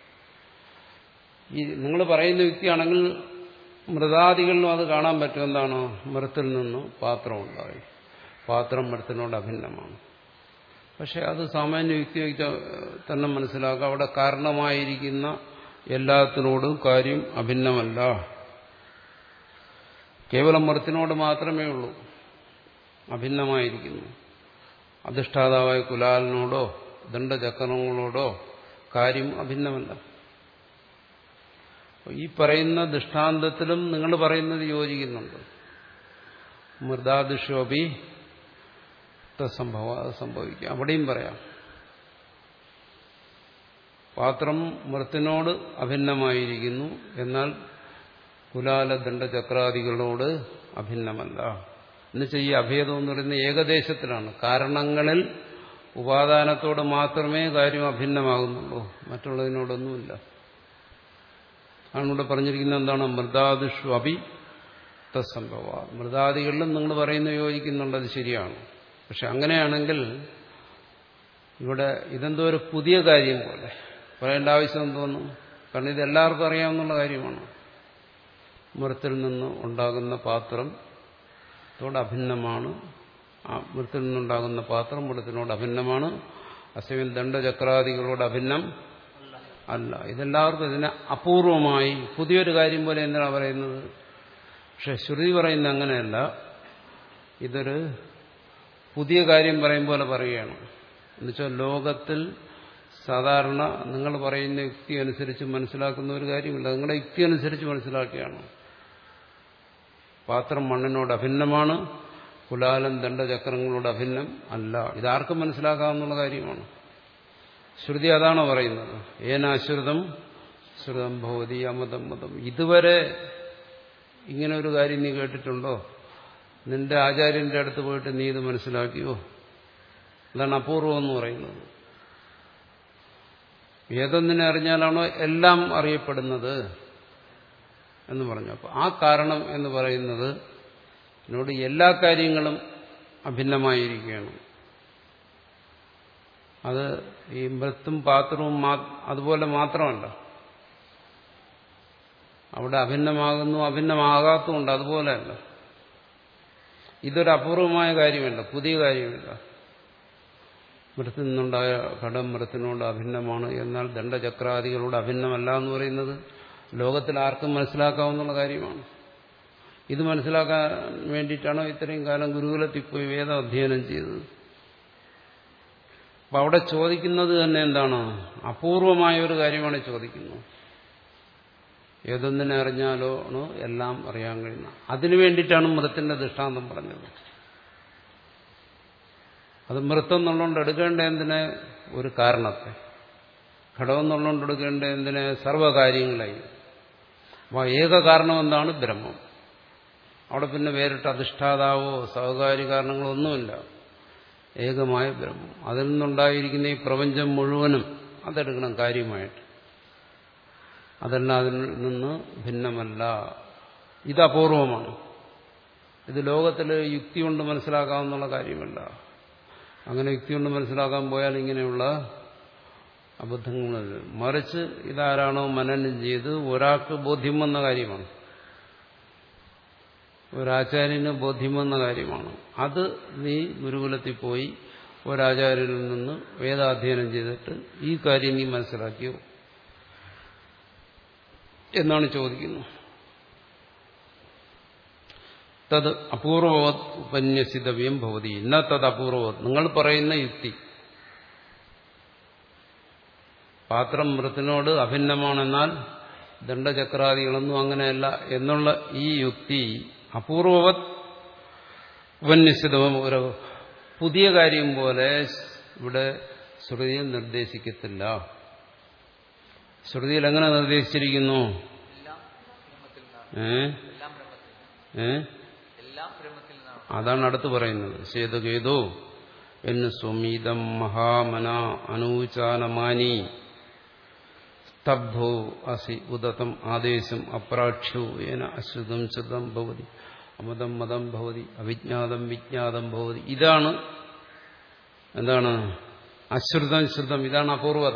ഈ നിങ്ങൾ പറയുന്ന വ്യക്തിയാണെങ്കിൽ മൃതാദികളിലും അത് കാണാൻ പറ്റും. എന്താണ്? മൃത്തിൽ നിന്ന് പാത്രം ഉണ്ടായി, പാത്രം മൃത്തിനോട് അഭിന്നമാണ്. പക്ഷെ അത് സാമാന്യ വ്യക്തിക്ക് തന്നെ മനസ്സിലാക്കുക, അവിടെ കാരണമായിരിക്കുന്ന എല്ലാത്തിനോടും കാര്യം അഭിന്നമല്ല. കേവലം മൃത്തിനോട് മാത്രമേ ഉള്ളൂ അഭിന്നമായിരിക്കുന്നു. അധിഷ്ഠാതാവായ കുലാലിനോടോ ദണ്ഡചക്രങ്ങളോടോ കാര്യം അഭിന്നമല്ല. ഈ പറയുന്ന ദൃഷ്ടാന്തത്തിലും നിങ്ങൾ പറയുന്നത് യോജിക്കുന്നുണ്ട്. മൃദാദിഷോപി തത്സംഭവ, അത് സംഭവിക്കുക. അവിടെയും പറയാം പാത്രം മൃത്തിനോട് അഭിന്നമായിരിക്കുന്നു, എന്നാൽ കുലാല ദണ്ഡചക്രാദികളോട് അഭിന്നമല്ല. എന്നുവെച്ചാൽ ഈ അഭേദം എന്ന് പറയുന്നത് ഏകദേശത്തിലാണ്. കാരണങ്ങളിൽ ഉപാദാനത്തോട് മാത്രമേ കാര്യം അഭിന്നമാകുന്നുള്ളൂ, മറ്റുള്ളതിനോടൊന്നുമില്ല. ആണ് ഇവിടെ പറഞ്ഞിരിക്കുന്നത്. എന്താണ്? മൃദാദിഷു അഭി തത്സംഭവ. മൃദാദികളിലും നിങ്ങൾ പറയുന്ന യോജിക്കുന്നുണ്ട്, അത് ശരിയാണ്. പക്ഷെ അങ്ങനെയാണെങ്കിൽ ഇവിടെ ഇതെന്തോ ഒരു പുതിയ കാര്യം പോലെ പറയേണ്ട ആവശ്യം തോന്നുന്നു. കാരണം ഇത് എല്ലാവർക്കും അറിയാവുന്ന കാര്യമാണ്. മൃത്തിൽ നിന്ന് ഉണ്ടാകുന്ന പാത്രം ത്തോട് അഭിന്നമാണ്. ആ മൃത്തിൽ നിന്നുണ്ടാകുന്ന പാത്രം മൃത്തിനോട് അഭിന്നമാണ്. അസമയം ദണ്ഡചക്രാദികളോട് അഭിന്നം അല്ല. ഇതെല്ലാവർക്കും ഇതിനെ അപൂർവമായി പുതിയൊരു കാര്യം പോലെ എന്താണ് പറയുന്നത്? പക്ഷെ ശ്രുതി പറയുന്നത് അങ്ങനെയല്ല. ഇതൊരു പുതിയ കാര്യം പറയും പോലെ പറയുകയാണ്. എന്നുവെച്ചാൽ ലോകത്തിൽ സാധാരണ നിങ്ങൾ പറയുന്ന യുക്തി അനുസരിച്ച് മനസ്സിലാക്കുന്ന ഒരു കാര്യമില്ല. നിങ്ങളുടെ യുക്തി അനുസരിച്ച് മനസ്സിലാക്കുകയാണ്. പാത്രം മണ്ണിനോട് അഭിന്നമാണ്, കുലാലം ദണ്ഡചക്രങ്ങളോട് അഭിന്നം അല്ല. ഇതാർക്കും മനസ്സിലാക്കാവുന്ന കാര്യമാണ്. ശ്രുതി അതാണോ പറയുന്നത്? ഏനാശ്രുതം ശ്രുതം ഭവതി അമതം മതം. ഇതുവരെ ഇങ്ങനെ ഒരു കാര്യം നീ കേട്ടിട്ടുണ്ടോ? നിന്റെ ആചാര്യന്റെ അടുത്ത് പോയിട്ട് നീ ഇത് മനസ്സിലാക്കിയോ? അതാണ് അപൂർവം എന്ന് പറയുന്നത്. ഏതൊന്നിനെ അറിഞ്ഞാലാണോ എല്ലാം അറിയപ്പെടുന്നത് എന്ന് പറഞ്ഞു. അപ്പോൾ ആ കാരണം എന്ന് പറയുന്നത് എന്നോട് എല്ലാ കാര്യങ്ങളും അഭിന്നമായിരിക്കുകയാണ്. അത് ഈ മൃത്തും പാത്രവും അതുപോലെ മാത്രമല്ല. അവിടെ അഭിന്നമാകുന്നു, അഭിന്നമാകാത്തതുണ്ട്, അതുപോലെയല്ല. ഇതൊരു അപൂർവമായ കാര്യമല്ല, പുതിയ കാര്യമില്ല. മൃത്തിൽ നിന്നുണ്ടായ ഘടം മൃത്തിനോട് അഭിന്നമാണ്, എന്നാൽ ദണ്ഡചക്രാദികളോട് അഭിന്നമല്ല എന്ന് പറയുന്നത് ലോകത്തിൽ ആർക്കും മനസ്സിലാക്കാവുന്ന കാര്യമാണ്. ഇത് മനസ്സിലാക്കാൻ വേണ്ടിയിട്ടാണോ ഇത്രയും കാലം ഗുരുകുലത്തിൽ പോയി വേദം അധ്യയനം ചെയ്തത്? അപ്പം അവിടെ ചോദിക്കുന്നത് തന്നെ എന്താണ്? അപൂർവമായ ഒരു കാര്യമാണ് ചോദിക്കുന്നത്. ഏതൊന്നിനെ അറിഞ്ഞാലോ എല്ലാം അറിയാൻ കഴിയുന്ന. അതിനു വേണ്ടിയിട്ടാണ് മൃത്തിന്റെ ദൃഷ്ടാന്തം പറഞ്ഞത്. അത് മൃത്തെന്നുള്ളതുകൊണ്ട് എടുക്കേണ്ട എന്തിനെ? ഒരു കാരണത്തെ. ഘടമെന്നുള്ളതുകൊണ്ട് എടുക്കേണ്ട എന്തിനെ? സർവകാര്യങ്ങളായി. അപ്പോൾ ഏക കാരണം എന്താണ്? ബ്രഹ്മം. അവിടെ പിന്നെ വേറിട്ട് അധിഷ്ഠാതാവോ സഹകാരി കാരണങ്ങളോ ഒന്നുമില്ല. ഏകമായ ബ്രഹ്മം. അതിൽ നിന്നുണ്ടായിരിക്കുന്ന ഈ പ്രപഞ്ചം മുഴുവനും അതെടുക്കണം കാര്യമായിട്ട്. അതെല്ലാം അതിൽ നിന്ന് ഭിന്നമല്ല. ഇത് അപൂർവമാണ്. ഇത് ലോകത്തിൽ യുക്തി കൊണ്ട് മനസ്സിലാക്കാവുന്ന കാര്യമല്ല. അങ്ങനെ യുക്തി കൊണ്ട് മനസ്സിലാക്കാൻ പോയാൽ ഇങ്ങനെയുള്ള അബദ്ധങ്ങൾ. മറിച്ച് ഇതാരാണോ മനനം ചെയ്ത് ഒരാൾക്ക് ബോധ്യം വന്ന കാര്യമാണ്, ഒരാചാര്യന് ബോധ്യം വന്ന കാര്യമാണ്. അത് നീ ഗുരുകുലത്തിൽ പോയി ഒരാചാര്യനിൽ നിന്ന് വേദാധ്യയനം ചെയ്തിട്ട് ഈ കാര്യം നീ മനസ്സിലാക്കിയോ എന്നാണ് ചോദിക്കുന്നത്. തത് അപൂർവവത് ഉപന്യസിതവ്യം ഭവതി. ഇന്ന തത് അപൂർവവത്. നിങ്ങൾ പറയുന്ന യുക്തി പാത്രം മൃത്തിനോട് അഭിന്നമാണെന്നാൽ ദണ്ഡചക്രാദികളൊന്നും അങ്ങനെയല്ല എന്നുള്ള ഈ യുക്തി അപൂർവവത് ഉപന്യസിതവും ഒരു പുതിയ കാര്യം പോലെ ഇവിടെ ശ്രുതിയിൽ നിർദ്ദേശിക്കത്തില്ല. ശ്രുതിയിൽ എങ്ങനെ നിർദ്ദേശിച്ചിരിക്കുന്നു? ഏ ഏ അതാണ് അടുത്ത് പറയുന്നത്. ചേതകേതോ എന്ന് സ്വമീതം മഹാമന അനൂചാനമാനി സ്തബ്ധോ അസി ഉദതം ആദേശം അപ്രാക്ഷ്യോ ഏന അശ്രുതം ശ്രുതം ഭവതി അമതം മതം ഭവതി അവിജ്ഞാതം വിജ്ഞാതം ഭവതി. ഇതാണ് എന്താണ്? അശ്രുതം ശ്രുതം. ഇതാണ് അപൂർവത.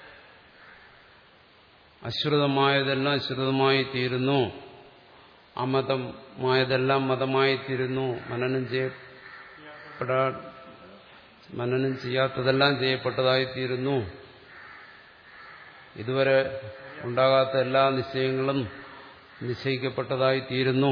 അശ്രുതമായതെല്ലാം ശ്രുതമായി തീരുന്നു, അമതമായതെല്ലാം മതമായി തീരുന്നു, മനനം ചെയ്യപ്പെടാ മനനം ചെയ്യാത്തതെല്ലാം ചെയ്യപ്പെട്ടതായി തീരുന്നു, ഇതുവരെ ഉണ്ടാകാത്ത എല്ലാ നിശ്ചയങ്ങളും നിശ്ചയിക്കപ്പെട്ടതായി തീരുന്നു.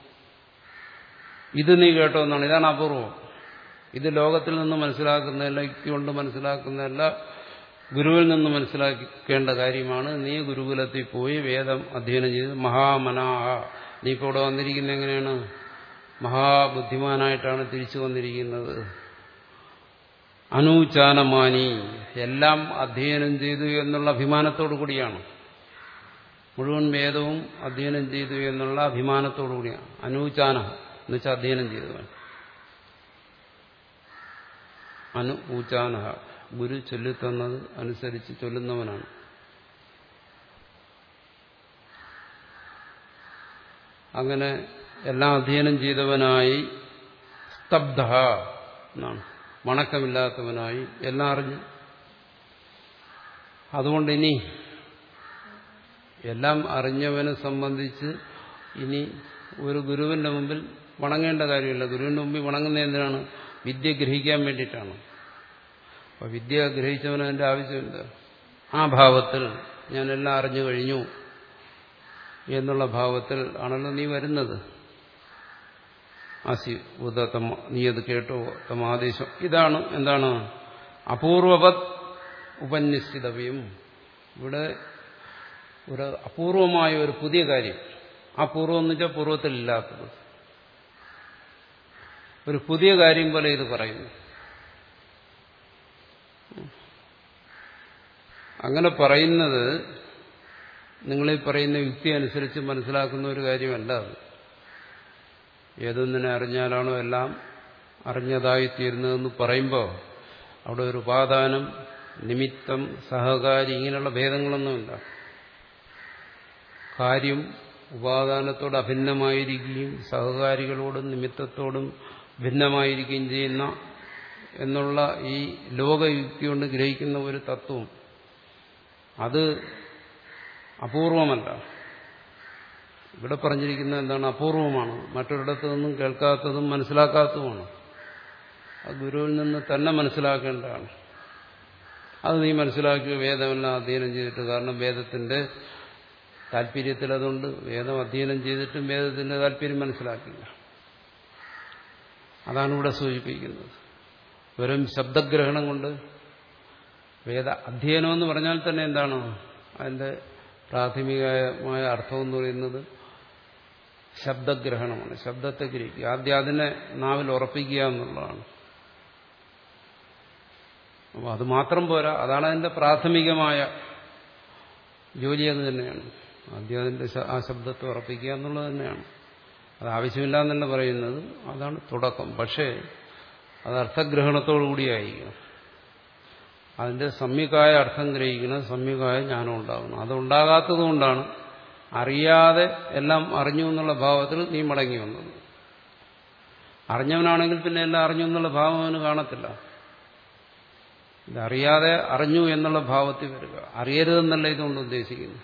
ഇത് നീ കേട്ടോ എന്നാണ്. ഇതാണ് അപൂർവം. ഇത് ലോകത്തിൽ നിന്ന് മനസ്സിലാക്കുന്നതല്ല, യുക്തി കൊണ്ട് മനസ്സിലാക്കുന്നതല്ല, ഗുരുവിൽ നിന്ന് മനസ്സിലാക്കേണ്ട കാര്യമാണ്. നീ ഗുരുകുലത്തിൽ പോയി വേദം അധ്യയനം ചെയ്ത് മഹാമനാഹ. നീ ഇപ്പോൾ ഇവിടെ വന്നിരിക്കുന്നത് എങ്ങനെയാണ്? മഹാബുദ്ധിമാനായിട്ടാണ് തിരിച്ചു വന്നിരിക്കുന്നത്. അനൂചാനമാനി, എല്ലാം അധ്യയനം ചെയ്തു എന്നുള്ള അഭിമാനത്തോടു കൂടിയാണ്. മുഴുവൻ വേദവും അധ്യയനം ചെയ്തു എന്നുള്ള അഭിമാനത്തോടു കൂടിയാണ്. അനൂചാന എന്ന് വെച്ചാൽ അധ്യയനം ചെയ്തവൻ. അനു ഊചാന, ഗുരു ചൊല്ലിത്തന്നത് അനുസരിച്ച് ചൊല്ലുന്നവനാണ്. അങ്ങനെ എല്ലാം അധ്യയനം ചെയ്തവനായി സ്തബ്ധ എന്നാണ്, വണക്കമില്ലാത്തവനായി എല്ലാം അറിഞ്ഞു. അതുകൊണ്ട് ഇനി എല്ലാം അറിഞ്ഞവനെ സംബന്ധിച്ച് ഇനി ഒരു ഗുരുവിന്റെ മുമ്പിൽ വണങ്ങേണ്ട കാര്യമില്ല. ഗുരുവിന്റെ മുമ്പിൽ വണങ്ങുന്ന എന്തിനാണ്? വിദ്യ ഗ്രഹിക്കാൻ വേണ്ടിയിട്ടാണ്. അപ്പൊ വിദ്യ ഗ്രഹിച്ചവന് അതിന്റെ ആവശ്യമില്ല. ആ ഭാവത്തിൽ ഞാനെല്ലാം അറിഞ്ഞു കഴിഞ്ഞു എന്നുള്ള ഭാവത്തിൽ ആണല്ലോ നീ വരുന്നത്. ആസി ഉദത്തം, നീ അത് കേട്ടോ തമാദേശം. ഇതാണ് എന്താണ്? അപൂർവവത് ഉപന്യസിതവ്യം. ഇവിടെ ഒരു അപൂർവമായ ഒരു പുതിയ കാര്യം, അപൂർവം എന്ന് വെച്ചാൽ പൂർവ്വത്തിലില്ലാത്തത്, ഒരു പുതിയ കാര്യം പോലെ ഇത് പറയുന്നു. അങ്ങനെ പറയുന്നത് നിങ്ങളീ പറയുന്ന യുക്തി അനുസരിച്ച് മനസ്സിലാക്കുന്ന ഒരു കാര്യമല്ല അത്. ഏതൊന്നിനെ അറിഞ്ഞാലാണോ എല്ലാം അറിഞ്ഞതായിത്തീരുന്നതെന്ന് പറയുമ്പോൾ അവിടെ ഒരു ഉപാദാനം, നിമിത്തം, സഹകാരി ഇങ്ങനെയുള്ള ഭേദങ്ങളൊന്നുമില്ല. കാര്യം ഉപാദാനത്തോട് അഭിന്നമായിരിക്കുകയും സഹകാരികളോടും നിമിത്തത്തോടും ഭിന്നമായിരിക്കുകയും ചെയ്യുന്ന എന്നുള്ള ഈ ലോകയുക്തി കൊണ്ട് ഗ്രഹിക്കുന്ന ഒരു തത്വം അത് അപൂർവമല്ല. ഇവിടെ പറഞ്ഞിരിക്കുന്നത് എന്താണ്? അപൂർവമാണ്, മറ്റൊരിടത്തു നിന്നും കേൾക്കാത്തതും മനസ്സിലാക്കാത്തതുമാണ്. അത് ഗുരുവിൽ നിന്ന് തന്നെ മനസ്സിലാക്കേണ്ടതാണ്. അത് നീ മനസ്സിലാക്കിയ വേദമെല്ലാം അധ്യയനം ചെയ്തിട്ട്, കാരണം വേദത്തിന്റെ താല്പര്യത്തിൽ അതുകൊണ്ട് വേദം അധ്യയനം ചെയ്തിട്ടും വേദത്തിന്റെ താല്പര്യം മനസ്സിലാക്കില്ല. അതാണ് ഇവിടെ സൂചിപ്പിക്കുന്നത്. വെറും ശബ്ദഗ്രഹണം കൊണ്ട് വേദ അധ്യയനം എന്ന് പറഞ്ഞാൽ തന്നെ എന്താണ് അതിന്റെ പ്രാഥമികമായ അർത്ഥം എന്ന് പറയുന്നത്? ശബ്ദഗ്രഹണമാണ്, ശബ്ദത്തെ ഗ്രഹിക്കുക. ആദ്യം അതിനെ നാവിൽ ഉറപ്പിക്കുക എന്നുള്ളതാണ്. അപ്പോൾ അത് മാത്രം പോരാ, അതാണ് അതിന്റെ പ്രാഥമികമായ ജോലി. അത് തന്നെയാണ് ആദ്യം അതിന്റെ ആ ശബ്ദത്തെ ഉറപ്പിക്കുക എന്നുള്ളത് തന്നെയാണ്. അത് ആവശ്യമില്ല എന്നല്ല പറയുന്നത്, അതാണ് തുടക്കം. പക്ഷേ അത് അർത്ഥഗ്രഹണത്തോടുകൂടിയായിരിക്കണം. അതിന്റെ സമ്യക്കായ അർത്ഥം ഗ്രഹിക്കണം, സമ്യക്കായ ജ്ഞാനം ഉണ്ടാകണം. അതുണ്ടാകാത്തതുകൊണ്ടാണ് അറിയാതെ എല്ലാം അറിഞ്ഞു എന്നുള്ള ഭാവത്തിൽ നീ മടങ്ങി വന്നത്. അറിഞ്ഞവനാണെങ്കിൽ പിന്നെ എല്ലാം അറിഞ്ഞു എന്നുള്ള ഭാവം അവന് കാണത്തില്ല. ഇതറിയാതെ അറിഞ്ഞു എന്നുള്ള ഭാവത്തിൽ വരിക. അറിയരുതെന്നല്ല ഇതുകൊണ്ട് ഉദ്ദേശിക്കുന്നു.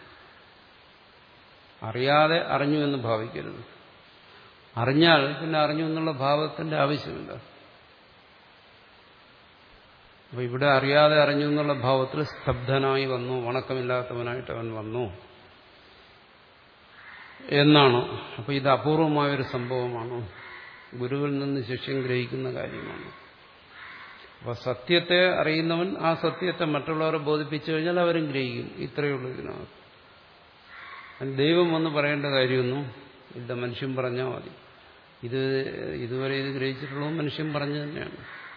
അറിയാതെ അറിഞ്ഞു എന്ന് ഭാവിക്കരുത്. അറിഞ്ഞാൽ പിന്നെ അറിഞ്ഞു എന്നുള്ള ഭാവത്തിന്റെ ആവശ്യമില്ല. അപ്പൊ ഇവിടെ അറിയാതെ അറിഞ്ഞു എന്നുള്ള ഭാവത്തിൽ സ്തബ്ധനായി വന്നു, വണക്കമില്ലാത്തവനായിട്ട് അവൻ വന്നു എന്നാണ്. അപ്പൊ ഇത് അപൂർവമായൊരു സംഭവമാണ്, ഗുരുവിൽ നിന്ന് ശിഷ്യൻ ഗ്രഹിക്കുന്ന കാര്യമാണ്. അപ്പൊ സത്യത്തെ അറിയുന്നവൻ ആ സത്യത്തെ മറ്റുള്ളവരെ ബോധിപ്പിച്ചു കഴിഞ്ഞാൽ അവരും ഗ്രഹിക്കും. ഇത്രയേ ഉള്ളൂ ഇതിനകത്ത്. ദൈവം വന്ന് പറയേണ്ട കാര്യമൊന്നും ഇല്ല, മനുഷ്യൻ പറഞ്ഞാൽ മതി. ഇത് ഇതുവരെ ഇത് ഗ്രഹിച്ചിട്ടുള്ളത് മനുഷ്യൻ പറഞ്ഞു തന്നെയാണ്.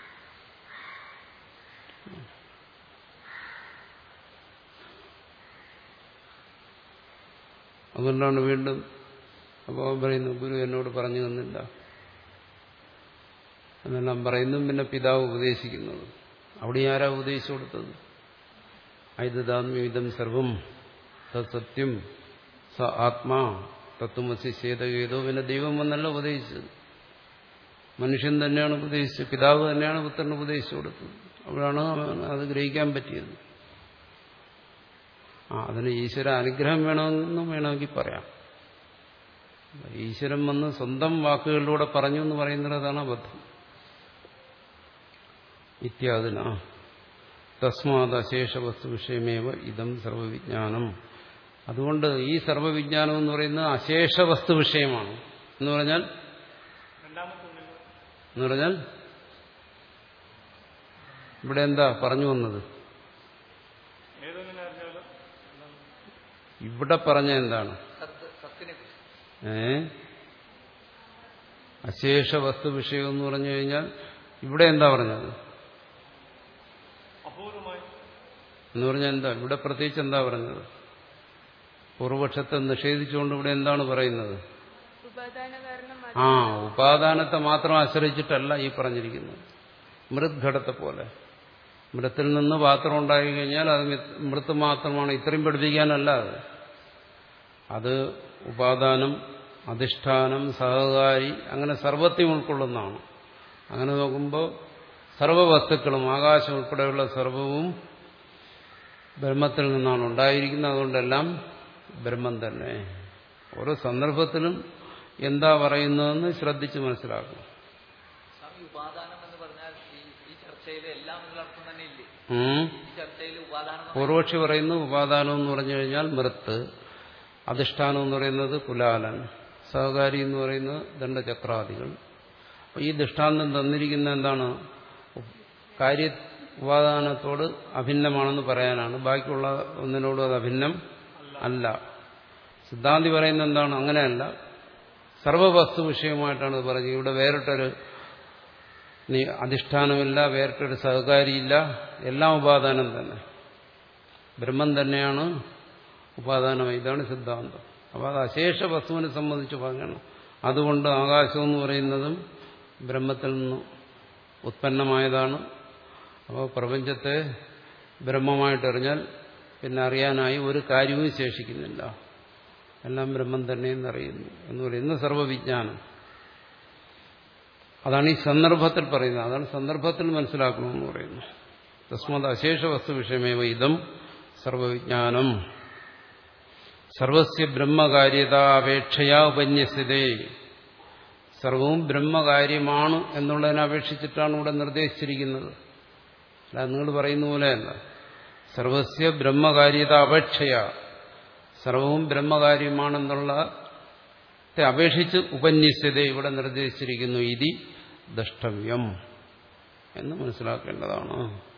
അതുകൊണ്ടാണ് വീണ്ടും അപ്പോൾ പറയുന്നു, ഗുരു എന്നോട് പറഞ്ഞു തന്നില്ല എന്നെല്ലാം പറയുന്നു. പിന്നെ പിതാവ് ഉപദേശിക്കുന്നത്, അവിടെ ആരാ ഉപദേശിച്ചു കൊടുത്തത്? ഐതദാത്മ്യമിതം സർവം സത്യം സ ആത്മാ തത്വമസി ചേതകേതോ. പിന്നെ ദൈവം വന്നല്ല ഉപദേശിച്ചത്, മനുഷ്യൻ തന്നെയാണ് ഉപദേശിച്ചത്, പിതാവ് തന്നെയാണ് പുത്രന് ഉപദേശിച്ചു കൊടുത്തത്. അവിടെയാണ് അത് ഗ്രഹിക്കാൻ പറ്റിയത്. ആ അതിന് ഈശ്വര അനുഗ്രഹം വേണമെന്നും വേണമെങ്കിൽ പറയാം. ഈശ്വരൻ വന്ന് സ്വന്തം വാക്കുകളിലൂടെ പറഞ്ഞു എന്ന് പറയുന്നത് അതാണ് അബദ്ധം. ഇത്യാദിന തസ്മാത് അശേഷ വസ്തു വിഷയമേവ ഇതം സർവവിജ്ഞാനം. അതുകൊണ്ട് ഈ സർവവിജ്ഞാനം എന്ന് പറയുന്നത് അശേഷ വസ്തു വിഷയമാണ്. എന്ന് പറഞ്ഞാൽ എന്ന് പറഞ്ഞാൽ ഇവിടെ എന്താ പറഞ്ഞു വന്നത്? ഇവിടെ പറഞ്ഞ എന്താണ്? ഏ അശേഷ വസ്തു വിഷയം എന്ന് പറഞ്ഞു കഴിഞ്ഞാൽ ഇവിടെ എന്താ പറഞ്ഞത് എന്ന് പറഞ്ഞാൽ എന്താ? ഇവിടെ പ്രത്യേകിച്ച് എന്താ പറഞ്ഞത്? പൂർവപക്ഷത്തെ നിഷേധിച്ചുകൊണ്ട് ഇവിടെ എന്താണ് പറയുന്നത്? ആ ഉപാദാനത്തെ മാത്രം ആശ്രയിച്ചിട്ടല്ല ഈ പറഞ്ഞിരിക്കുന്നത്. മൃദ്ഘടത്തെ പോലെ മൃത്തിൽ നിന്ന് പാത്രം ഉണ്ടായി കഴിഞ്ഞാൽ അത് മൃത്ത് മാത്രമാണ്, ഇത്രയും പഠിപ്പിക്കാനല്ല. അത് അത് ഉപാദാനം, അധിഷ്ഠാനം, സഹകാരി, അങ്ങനെ സർവത്തെയും ഉൾക്കൊള്ളുന്നതാണ്. അങ്ങനെ നോക്കുമ്പോൾ സർവവസ്തുക്കളും ആകാശം ഉൾപ്പെടെയുള്ള സർവവും ബ്രഹ്മത്തിൽ നിന്നാണ് ഉണ്ടായിരിക്കുന്നത്. അതുകൊണ്ടെല്ലാം ബ്രഹ്മം തന്നെ. ഓരോ സന്ദർഭത്തിലും എന്താ പറയുന്നതെന്ന് ശ്രദ്ധിച്ച് മനസ്സിലാക്കണം. പൂർവക്ഷി പറയുന്നു ഉപാദാനം എന്ന് പറഞ്ഞു കഴിഞ്ഞാൽ മൃത്ത്, അധിഷ്ഠാനം എന്ന് പറയുന്നത് കുലാലൻ, സഹകാരി എന്ന് പറയുന്നത് ദണ്ഡചക്രാദികൾ. ഈ ദൃഷ്ടാന്തം തന്നിരിക്കുന്ന എന്താണ്? കാര്യ ഉപാദാനത്തോട് അഭിന്നമാണെന്ന് പറയാനാണ്. ബാക്കിയുള്ള ഒന്നിനോടും അത് അഭിന്നം അല്ല. സിദ്ധാന്തി പറയുന്നത് എന്താണ്? അങ്ങനെയല്ല, സർവവസ്തു വിഷയമായിട്ടാണ് ഇത് പറഞ്ഞത്. ഇവിടെ വേറിട്ടൊരു അധിഷ്ഠാനമില്ല, വേറിട്ടൊരു സഹകാരിയില്ല, എല്ലാം ഉപാദാനം തന്നെ, ബ്രഹ്മം തന്നെയാണ് ഉപാദാനമായി. ഇതാണ് സിദ്ധാന്തം. അപ്പോൾ അത് അശേഷ വസ്തുവിനെ സംബന്ധിച്ച് പറയണം. അതുകൊണ്ട് ആകാശം എന്ന് പറയുന്നതും ബ്രഹ്മത്തിൽ നിന്ന് ഉത്പന്നമായതാണ്. അപ്പോൾ പ്രപഞ്ചത്തെ ബ്രഹ്മമായിട്ടെറിഞ്ഞാൽ പിന്നെ അറിയാനായി ഒരു കാര്യവും ശേഷിക്കുന്നില്ല, എല്ലാം ബ്രഹ്മം തന്നെ എന്നറിയുന്നു എന്ന് പറയുന്ന സർവ്വവിജ്ഞാനം. അതാണ് ഈ സന്ദർഭത്തിൽ പറയുന്നത്. അതാണ് സന്ദർഭത്തിൽ മനസ്സിലാക്കണമെന്ന് പറയുന്നു. തസ്മാത് അശേഷ വസ്തു വിഷയമേവ ഇദം സർവവിജ്ഞാനം സർവസ്യ ബ്രഹ്മകാര്യതാപേക്ഷയാ ഉപന്യസ്യതേ. സർവവും ബ്രഹ്മകാര്യമാണ് എന്നുള്ളതിനെ അപേക്ഷിച്ചിട്ടാണ് ഇവിടെ നിർദ്ദേശിച്ചിരിക്കുന്നത്. അല്ല, നിങ്ങൾ പറയുന്ന പോലെയല്ല. സർവസ്യ ബ്രഹ്മകാര്യത അപേക്ഷയ, സർവവും ബ്രഹ്മകാര്യമാണെന്നുള്ളത്തെ അപേക്ഷിച്ച് ഉപന്യസ്യത ഇവിടെ നിർദ്ദേശിച്ചിരിക്കുന്നു. ഇതി ദ്രഷ്ടവ്യം എന്ന് മനസ്സിലാക്കേണ്ടതാണ്.